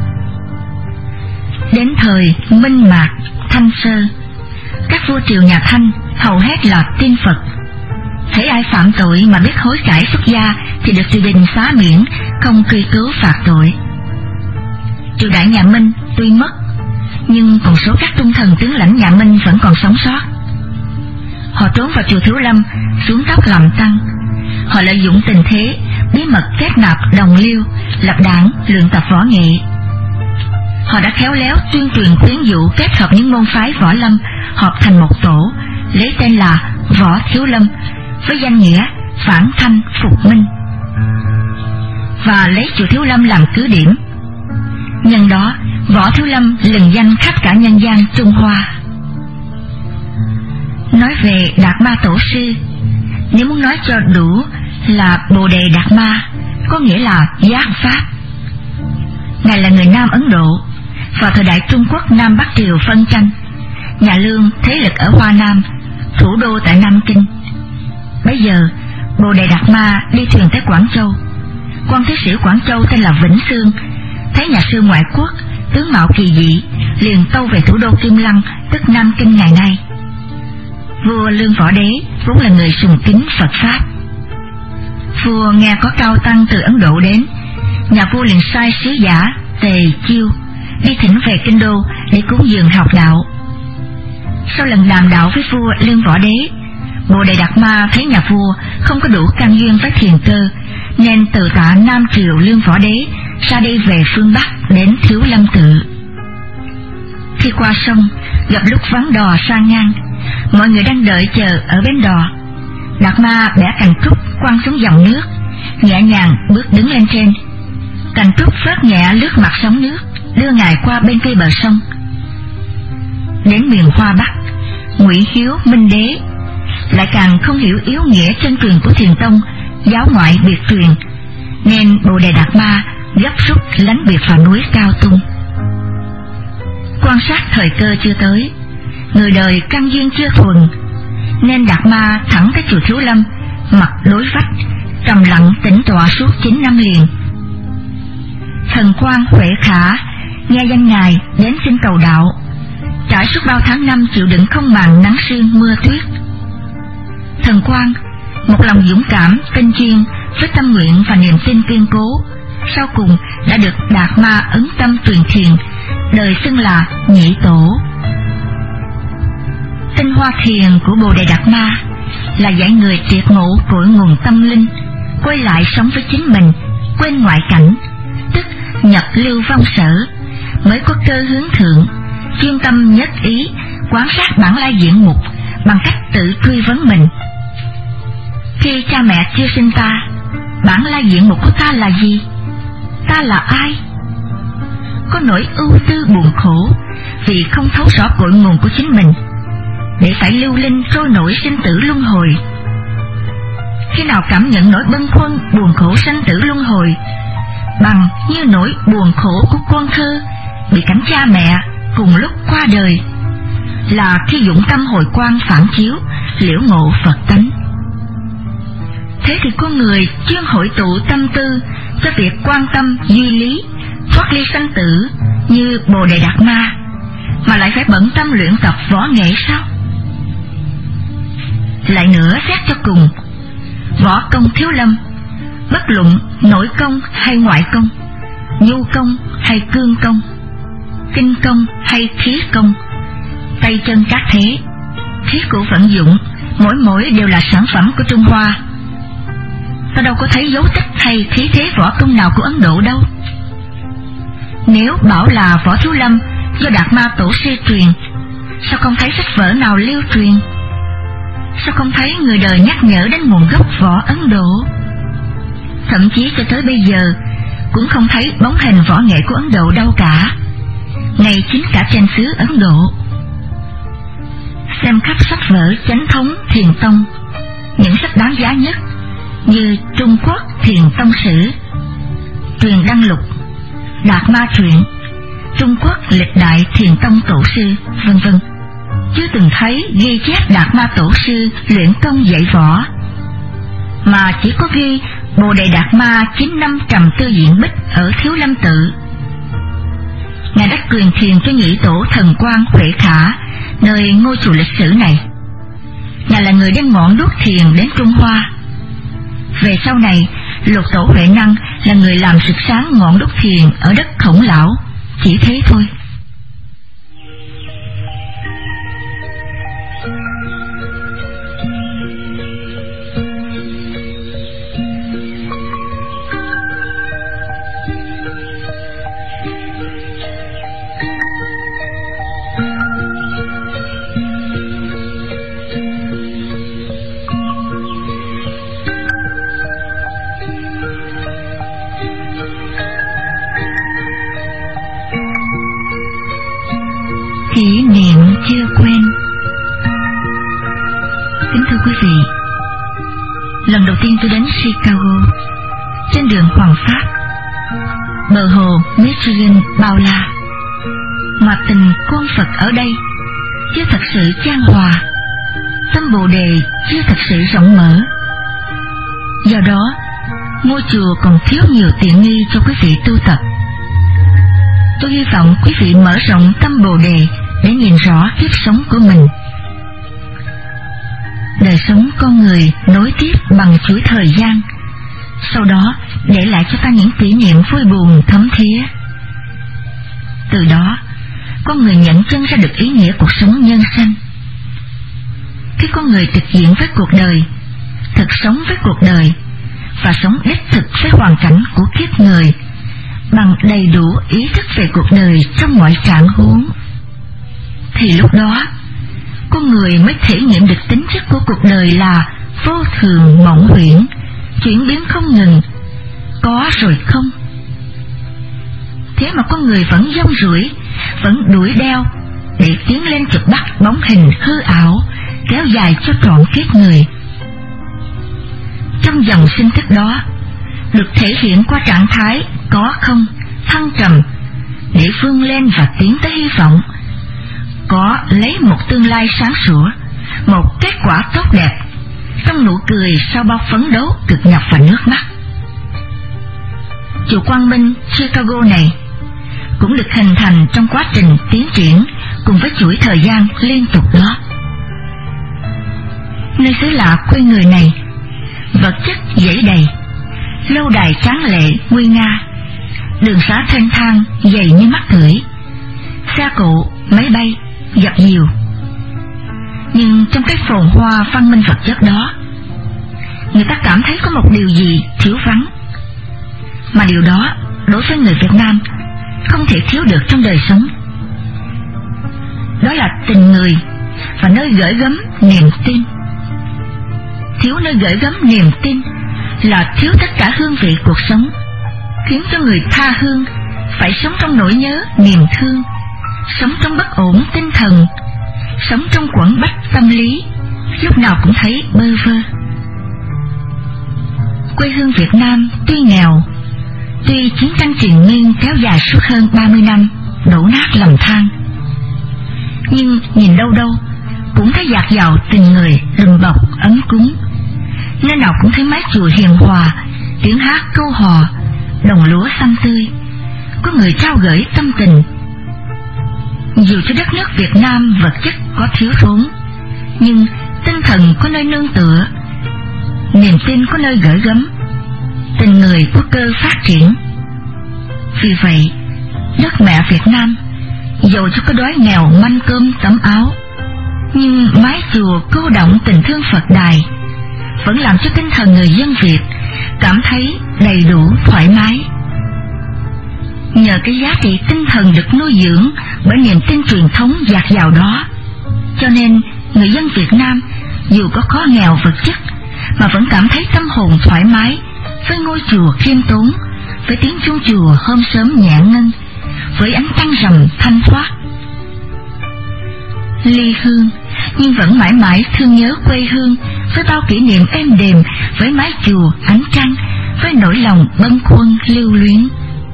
Đến thời Minh Mạc, Thanh Sơ, các vua triều nhà Thanh hầu hết là tin Phật. Thấy ai phạm tội mà biết hối cải xuất gia thì được triều đình xá miễn, không truy cứu phạt tội. Triều đại nhà Minh tuy mất, nhưng còn số các trung thần tướng lãnh nhà Minh vẫn còn sống sót. Họ trốn vào chùa Thiếu Lâm, xuống tóc làm tăng. Họ lợi dụng tình thế, bí mật kết nạp đồng liêu, lập đảng, luyện tập võ nghệ. Họ đã khéo léo tuyên truyền khuyến dụ kết hợp những môn phái võ lâm, họp thành một tổ, lấy tên là Võ Thiếu Lâm, với danh nghĩa phản thanh phục minh, và lấy chùa Thiếu Lâm làm cứ điểm. Nhân đó, Võ Thiếu Lâm lừng danh khắp cả nhân gian Trung Hoa. Nói về Đạt Ma Tổ sư, nếu muốn nói cho đủ là Bồ Đề Đạt Ma, có nghĩa là giác pháp. Ngài là người Nam Ấn Độ. Vào thời đại Trung Quốc Nam Bắc Triều phân tranh, nhà Lương thế lực ở Hoa Nam, thủ đô tại Nam Kinh. Bấy giờ Bồ Đề Đạt Ma đi thuyền tới Quảng Châu. Quan thứ sử Quảng Châu tên là Vĩnh Xương thấy nhà sư ngoại quốc tướng mạo kỳ dị, liền tâu về thủ đô Kim Lăng, tức Nam Kinh ngày nay. Vua Lương Võ Đế vốn là người sùng kính Phật pháp. Vua nghe có cao tăng từ Ấn Độ đến, nhà vua liền sai sứ giả Tề Chiêu đi thỉnh về kinh đô để cúng dường học đạo. Sau lần đàm đạo với vua Lương Võ Đế, Bồ Đề Đạt Ma thấy nhà vua không có đủ căn duyên với Thiền Cơ, nên từ tạ Nam triều Lương Võ Đế ra đi về phương Bắc đến Thiếu Lâm Tự. Khi qua sông, gặp lúc vắng đò sang ngang, mọi người đang đợi chờ ở bến đò. Đạt Ma bẻ cành trúc quăng xuống dòng nước, nhẹ nhàng bước đứng lên trên. Cành trúc phớt nhẹ lướt mặt sóng nước, đưa ngài qua bên kia bờ sông. Đến miền Hoa Bắc, Ngụy Hiếu Minh Đế lại càng không hiểu yếu nghĩa chân truyền của Thiền Tông, giáo ngoại biệt truyền, nên Bồ Đề Đạt Ma gấp rút lánh biệt vào núi Cao Tung. Quan sát thời cơ chưa tới, người đời căn duyên chưa thuần, nên Đạt Ma thẳng tới chùa Thiếu Lâm, mặt đối vách, trầm lặng tĩnh tọa suốt chín năm liền. Thần Quang Huệ Khả nghe danh ngài đến xin cầu đạo, trải suốt bao tháng năm chịu đựng không màng nắng sương mưa tuyết. Thần Quang một lòng dũng cảm, tinh chuyên, với tâm nguyện và niềm tin kiên cố, sau cùng đã được Đạt Ma ấn tâm truyền thiền, đời xưng là Nhị Tổ. Tinh hoa thiền của Bồ Đề Đạt Ma là dạy người triệt ngộ cội nguồn tâm linh, quay lại sống với chính mình, quên ngoại cảnh, tức nhập lưu vong sở, mới có cơ hướng thượng, chuyên tâm nhất ý quán sát bản lai diện mục bằng cách tự truy vấn mình. Khi cha mẹ chưa sinh ta, bản lai diện mục của ta là gì? Ta là ai? Có nỗi ưu tư buồn khổ vì không thấu rõ cội nguồn của chính mình, để phải lưu linh trôi nổi sinh tử luân hồi. Khi nào cảm nhận nỗi bâng khuâng buồn khổ sanh tử luân hồi, bằng như nỗi buồn khổ của con thơ bị cảnh cha mẹ cùng lúc qua đời, là khi dụng tâm hồi quang phản chiếu, liễu ngộ Phật tánh. Thế thì con người chuyên hội tụ tâm tư cho việc quan tâm duy lý, thoát ly sanh tử như Bồ Đề Đạt Ma, mà lại phải bận tâm luyện tập võ nghệ sao? Lại nữa, xét cho cùng, võ công Thiếu Lâm, bất luận nội công hay ngoại công, nhu công hay cương công, kinh công hay khí công, tay chân các thế, khí cụ vận dụng, mỗi mỗi đều là sản phẩm của Trung Hoa. Ta đâu có thấy dấu tích hay khí thế võ công nào của Ấn Độ đâu. Nếu bảo là võ Thiếu Lâm do Đạt Ma tổ sư truyền, sao không thấy sách vở nào lưu truyền? Sao không thấy người đời nhắc nhở đến nguồn gốc võ Ấn Độ? Thậm chí cho tới bây giờ cũng không thấy bóng hình võ nghệ của Ấn Độ đâu cả, ngay chính cả trên xứ Ấn Độ. Xem khắp sách vở Chánh Thống Thiền Tông, những sách đáng giá nhất như Trung Quốc Thiền Tông Sử, Truyền Đăng Lục, Đạt Ma Truyện, Trung Quốc Lịch Đại Thiền Tông Tổ Sư, vân vân, chưa từng thấy ghi chép Đạt Ma Tổ Sư luyện công dạy võ, mà chỉ có ghi Bồ Đề Đạt Ma chín năm trầm tư diện bích ở Thiếu Lâm Tự. Ngài đã truyền thiền cho Nhị Tổ Thần Quang Huệ Khả nơi ngôi chùa lịch sử này. Ngài là người đem ngọn đuốc thiền đến Trung Hoa. Về sau này, Lục Tổ Huệ Năng là người làm rực sáng ngọn đuốc thiền ở đất Khổng Lão, chỉ thế thôi. Kỷ niệm chưa quên. Kính thưa quý vị, lần đầu tiên tôi đến Chicago, trên đường Hoàng Pháp, bờ hồ Michigan bao la, mà tình con Phật ở đây chưa thật sự chan hòa, tâm Bồ Đề chưa thật sự rộng mở. Do đó, ngôi chùa còn thiếu nhiều tiện nghi cho quý vị tu tập. tôi hy vọng quý vị mở rộng tâm Bồ Đề để nhìn rõ kiếp sống của mình. Đời sống con người nối tiếp bằng chuỗi thời gian, sau đó để lại cho ta những kỷ niệm vui buồn thấm thía. Từ đó, con người nhận chân ra được ý nghĩa cuộc sống nhân sinh. Khi con người trực diện với cuộc đời, thực sống với cuộc đời và sống đích thực với hoàn cảnh của kiếp người bằng đầy đủ ý thức về cuộc đời trong mọi trạng huống, thì lúc đó con người mới thể nghiệm được tính chất của cuộc đời là vô thường mộng huyễn, chuyển biến không ngừng, có rồi không. Thế mà con người vẫn dông rủi, vẫn đuổi đeo để tiến lên chụp bắt bóng hình hư ảo kéo dài cho trọn kiếp người. Trong dòng sinh thức đó được thể hiện qua trạng thái có không, thăng trầm để vươn lên và tiến tới hy vọng, có lấy một tương lai sáng sủa, một kết quả tốt đẹp trong nụ cười sau bao phấn đấu cực nhọc và nước mắt. Chùa Quang Minh Chicago này cũng được hình thành trong quá trình tiến triển cùng với chuỗi thời gian liên tục đó. Nơi xứ lạ quê người này, vật chất dãy đầy, lâu đài tráng lệ nguy nga, đường xá thênh thang dày như mắt cưỡi, xa cộ máy bay dập dìu. Nhưng trong cái phồn hoa văn minh vật chất đó, người ta cảm thấy có một điều gì thiếu vắng, mà điều đó đối với người Việt Nam không thể thiếu được trong đời sống. Đó là tình người và nơi gửi gắm niềm tin. Thiếu nơi gửi gắm niềm tin là thiếu tất cả hương vị cuộc sống, khiến cho người tha hương phải sống trong nỗi nhớ niềm thương, sống trong bất ổn tinh thần, sống trong quẩn bách tâm lý, lúc nào cũng thấy bơ vơ. Quê hương Việt Nam tuy nghèo, tuy chiến tranh triền miên kéo dài suốt hơn ba mươi năm, đổ nát lầm than, nhưng nhìn đâu đâu cũng thấy dạt dào tình người đùm bọc ấm cúng. Nơi nào cũng thấy mái chùa hiền hòa, tiếng hát câu hò, đồng lúa xanh tươi, có người trao gửi tâm tình. Dù cho đất nước Việt Nam vật chất có thiếu thốn, nhưng tinh thần có nơi nương tựa, niềm tin có nơi gửi gắm, tình người có cơ phát triển. Vì vậy, đất mẹ Việt Nam dầu cho có đói nghèo manh cơm tấm áo, nhưng mái chùa cô đọng tình thương Phật đài vẫn làm cho tinh thần người dân Việt cảm thấy đầy đủ thoải mái. Nhờ cái giá trị tinh thần được nuôi dưỡng bởi niềm tin truyền thống dạt dào đó, cho nên người dân Việt Nam dù có khó nghèo vật chất mà vẫn cảm thấy tâm hồn thoải mái với ngôi chùa khiêm tốn, với tiếng chuông chùa hôm sớm nhẹ ngân, với ánh trăng rằm thanh thoát. Ly hương nhưng vẫn mãi mãi thương nhớ quê hương, với bao kỷ niệm êm đềm, với mái chùa ánh trăng, với nỗi lòng bâng khuâng lưu luyến.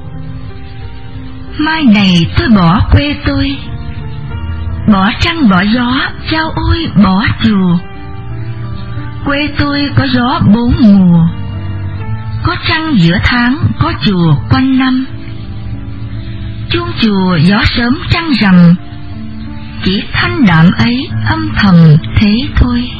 Mai này tôi bỏ quê tôi, bỏ trăng bỏ gió, chao ôi bỏ chùa. Quê tôi có gió bốn mùa, có trăng giữa tháng, có chùa quanh năm. Chuông chùa gió sớm trăng rằm, chỉ thanh đạm ấy âm thầm thế thôi.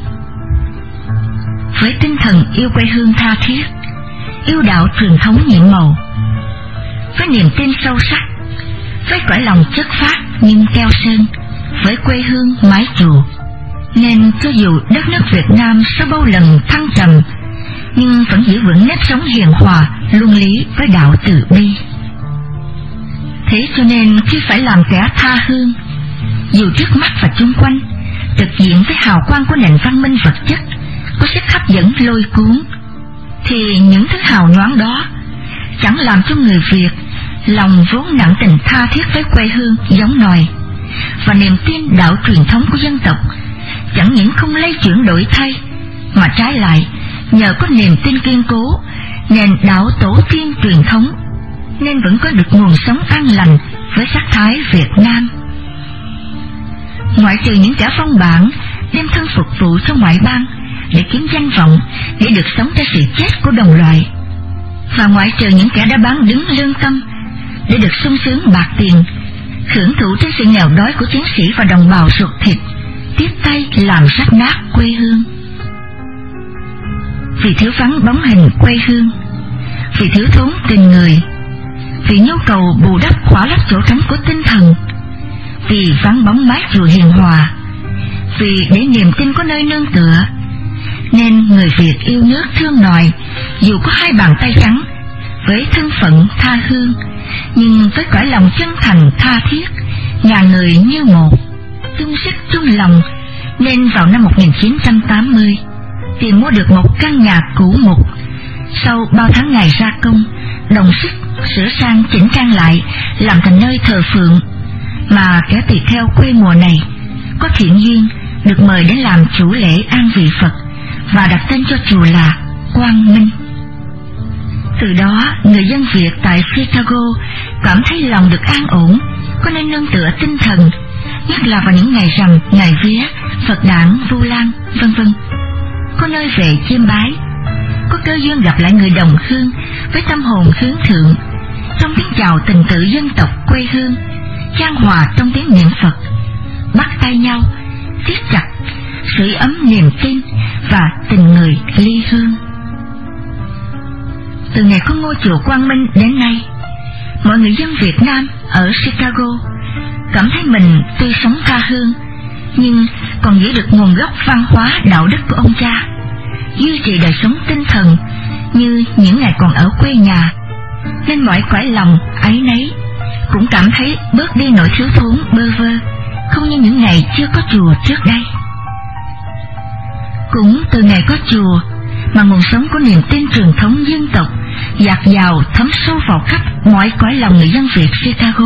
Với tinh thần yêu quê hương tha thiết, yêu đạo truyền thống nhiệm màu, với niềm tin sâu sắc, với cõi lòng chất phác nhưng keo sơn, với quê hương mái chùa, nên cho dù đất nước Việt Nam sau bao lần thăng trầm, nhưng vẫn giữ vững nếp sống hiền hòa, luân lý với đạo từ bi. Thế cho nên khi phải làm kẻ tha hương, dù trước mắt và chung quanh trực diện với hào quang của nền văn minh vật chất có sức hấp dẫn lôi cuốn, thì những thứ hào nhoáng đó chẳng làm cho người Việt lòng vốn nặng tình tha thiết với quê hương giống nòi, và niềm tin đạo truyền thống của dân tộc chẳng những không lay chuyển đổi thay, mà trái lại nhờ có niềm tin kiên cố nền đạo tổ tiên truyền thống, nên vẫn có được nguồn sống an lành với sắc thái Việt Nam. Ngoại trừ những kẻ phong bản đem thân phục vụ cho ngoại bang để kiếm danh vọng, để được sống cho sự chết của đồng loại, và ngoại trừ những kẻ đã bán đứng lương tâm để được sung sướng bạc tiền, hưởng thụ trên sự nghèo đói của chiến sĩ và đồng bào ruột thịt, tiếp tay làm rách nát quê hương. Vì thiếu vắng bóng hình quê hương, vì thiếu thốn tình người, vì nhu cầu bù đắp khỏa lấp chỗ trống của tinh thần, vì vắng bóng mát chùa hiền hòa, vì để niềm tin có nơi nương tựa, nên người Việt yêu nước thương nòi, dù có hai bàn tay trắng, với thân phận tha hương, nhưng với cõi lòng chân thành tha thiết, nhà người như một, chung sức chung lòng, nên vào năm một nghìn chín trăm tám mươi, tìm mua được một căn nhà cũ mục. Sau bao tháng ngày ra công, đồng sức sửa sang chỉnh trang lại, làm thành nơi thờ phượng, mà kẻ tỳ kheo quê mùa này có thiện duyên được mời đến làm chủ lễ an vị Phật và đặt tên cho chùa là Quang Minh. Từ đó, người dân Việt tại Chicago cảm thấy lòng được an ổn, có nơi nương tựa tinh thần, nhất là vào những ngày rằm, ngày vía, Phật đản, Vu Lan, vân vân. Có nơi về chiêm bái, có cơ duyên gặp lại người đồng hương với tâm hồn hướng thượng, trong tiếng chào tình tự dân tộc quê hương, chan hòa trong tiếng niệm Phật, bắt tay nhau, siết chặt, sưởi ấm niềm tin và tình người ly hương. Từ ngày có ngôi chùa Quang Minh đến nay, mọi người dân Việt Nam ở Chicago cảm thấy mình tuy sống tha hương, nhưng còn giữ được nguồn gốc văn hóa đạo đức của ông cha, duy trì đời sống tinh thần như những ngày còn ở quê nhà, nên mọi cõi lòng ấy nấy cũng cảm thấy bớt đi nỗi thiếu thốn bơ vơ, không như những ngày chưa có chùa trước đây. Cũng từ ngày có chùa mà nguồn sống của niềm tin truyền thống dân tộc dạt dào thấm sâu vào khắp mọi cõi lòng người dân Việt Chicago.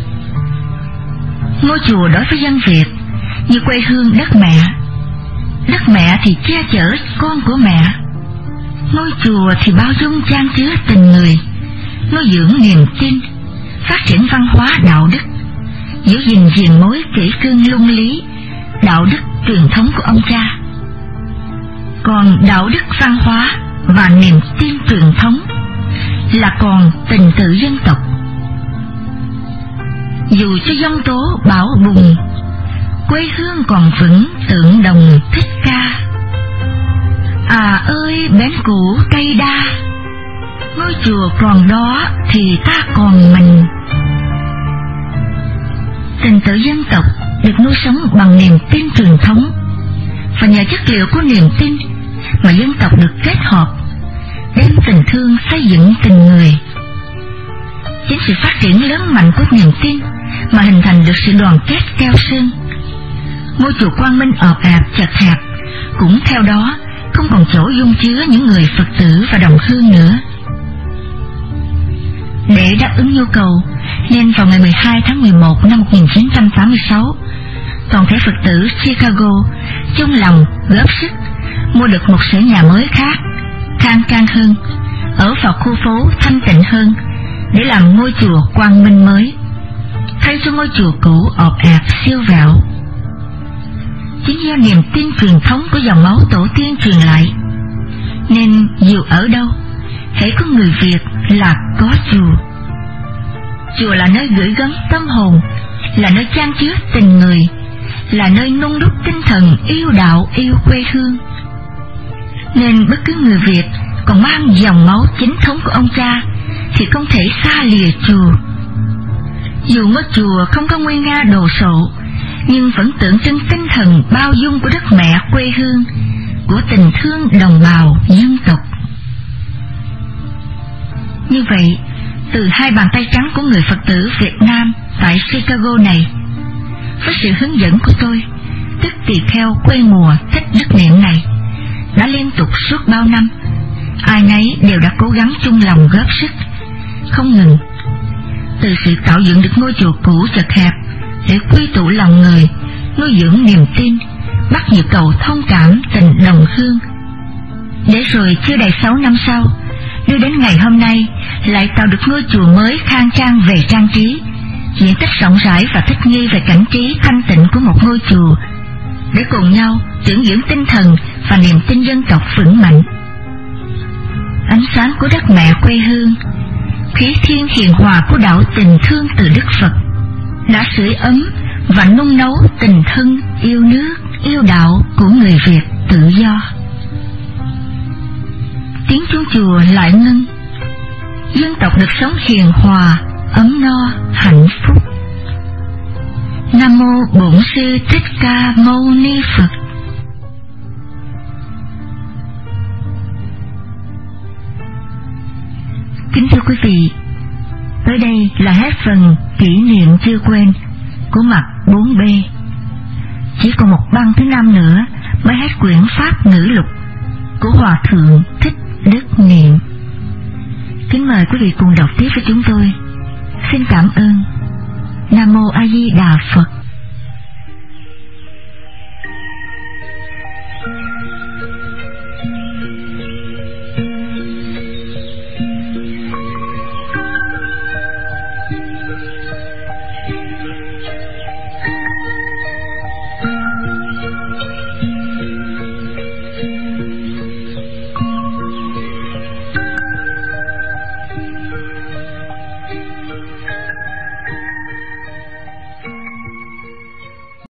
Ngôi chùa đối với dân Việt như quê hương đất mẹ, đất mẹ thì che chở con của mẹ, ngôi chùa thì bao dung chan chứa tình người, nuôi dưỡng niềm tin, phát triển văn hóa đạo đức, giữ gìn gìn mối kỷ cương luân lý, đạo đức truyền thống của ông cha. Còn đạo đức văn hóa và niềm tin truyền thống là còn tình tự dân tộc. Dù cho giông tố bão bùng, quê hương còn vững tượng đồng Thích Ca. À ơi bến cũ cây đa, ngôi chùa còn đó thì ta còn mình. Tình tự dân tộc được nuôi sống bằng niềm tin truyền thống, và nhờ chất liệu của niềm tin mà dân tộc được kết hợp, đem tình thương xây dựng tình người. Chính sự phát triển lớn mạnh của niềm tin mà hình thành được sự đoàn kết keo sơn. Ngôi chùa Quang Minh ọp ẹp chật hẹp cũng theo đó không còn chỗ dung chứa những người Phật tử và đồng hương nữa. Để đáp ứng nhu cầu, nên vào ngày mười hai tháng mười một năm một nghìn chín trăm tám mươi sáu, toàn thể Phật tử Chicago chung lòng góp sức mua được một sở nhà mới khác, khang trang hơn, ở vào khu phố thanh tịnh hơn, để làm ngôi chùa Quang Minh mới, thay cho ngôi chùa cũ ọp ẹp siêu vẹo. Chính do niềm tin truyền thống của dòng máu tổ tiên truyền lại, nên dù ở đâu, hễ có người Việt là có chùa. Chùa là nơi gửi gắm tâm hồn, là nơi chan chứa tình người, là nơi nung đúc tinh thần yêu đạo yêu quê hương. Nên bất cứ người Việt còn mang dòng máu chính thống của ông cha thì không thể xa lìa chùa. Dù ngôi chùa không có nguy nga đồ sộ, nhưng vẫn tượng trưng tinh thần bao dung của đất mẹ quê hương, của tình thương đồng bào dân tộc. Như vậy, từ hai bàn tay trắng của người Phật tử Việt Nam tại Chicago này, với sự hướng dẫn của tôi, tức tỳ kheo quê mùa Thích Đức Niệm này, đã liên tục suốt bao năm, ai nấy đều đã cố gắng chung lòng góp sức, không ngừng. Từ sự tạo dựng được ngôi chùa cũ chật hẹp để quy tụ lòng người, nuôi dưỡng niềm tin, bắt nhịp cầu thông cảm tình đồng hương, để rồi chưa đầy sáu năm sau, đưa đến ngày hôm nay lại tạo được ngôi chùa mới khang trang về trang trí, diện tích rộng rãi và thích nghi về cảnh trí thanh tịnh của một ngôi chùa, để cùng nhau dưỡng dưỡng tinh thần và niềm tin dân tộc vững mạnh. Ánh sáng của đất mẹ quê hương khí thiên hiền hòa của đạo tình thương từ Đức Phật đã sưởi ấm và nung nấu tình thân yêu nước, yêu đạo của người Việt tự do. Tiếng chuông chùa lại ngân, dân tộc được sống hiền hòa, ấm no, hạnh phúc. Nam mô Bổn Sư Thích Ca Mâu Ni Phật. Kính thưa quý vị, tới đây là hết phần kỷ niệm chưa quên của mặt bốn B. Chỉ còn một băng thứ năm nữa mới hết quyển Pháp Ngữ Lục của Hòa Thượng Thích Đức Niệm. Kính mời quý vị cùng đọc tiếp với chúng tôi. Xin cảm ơn. Nam Mô A Di Đà Phật.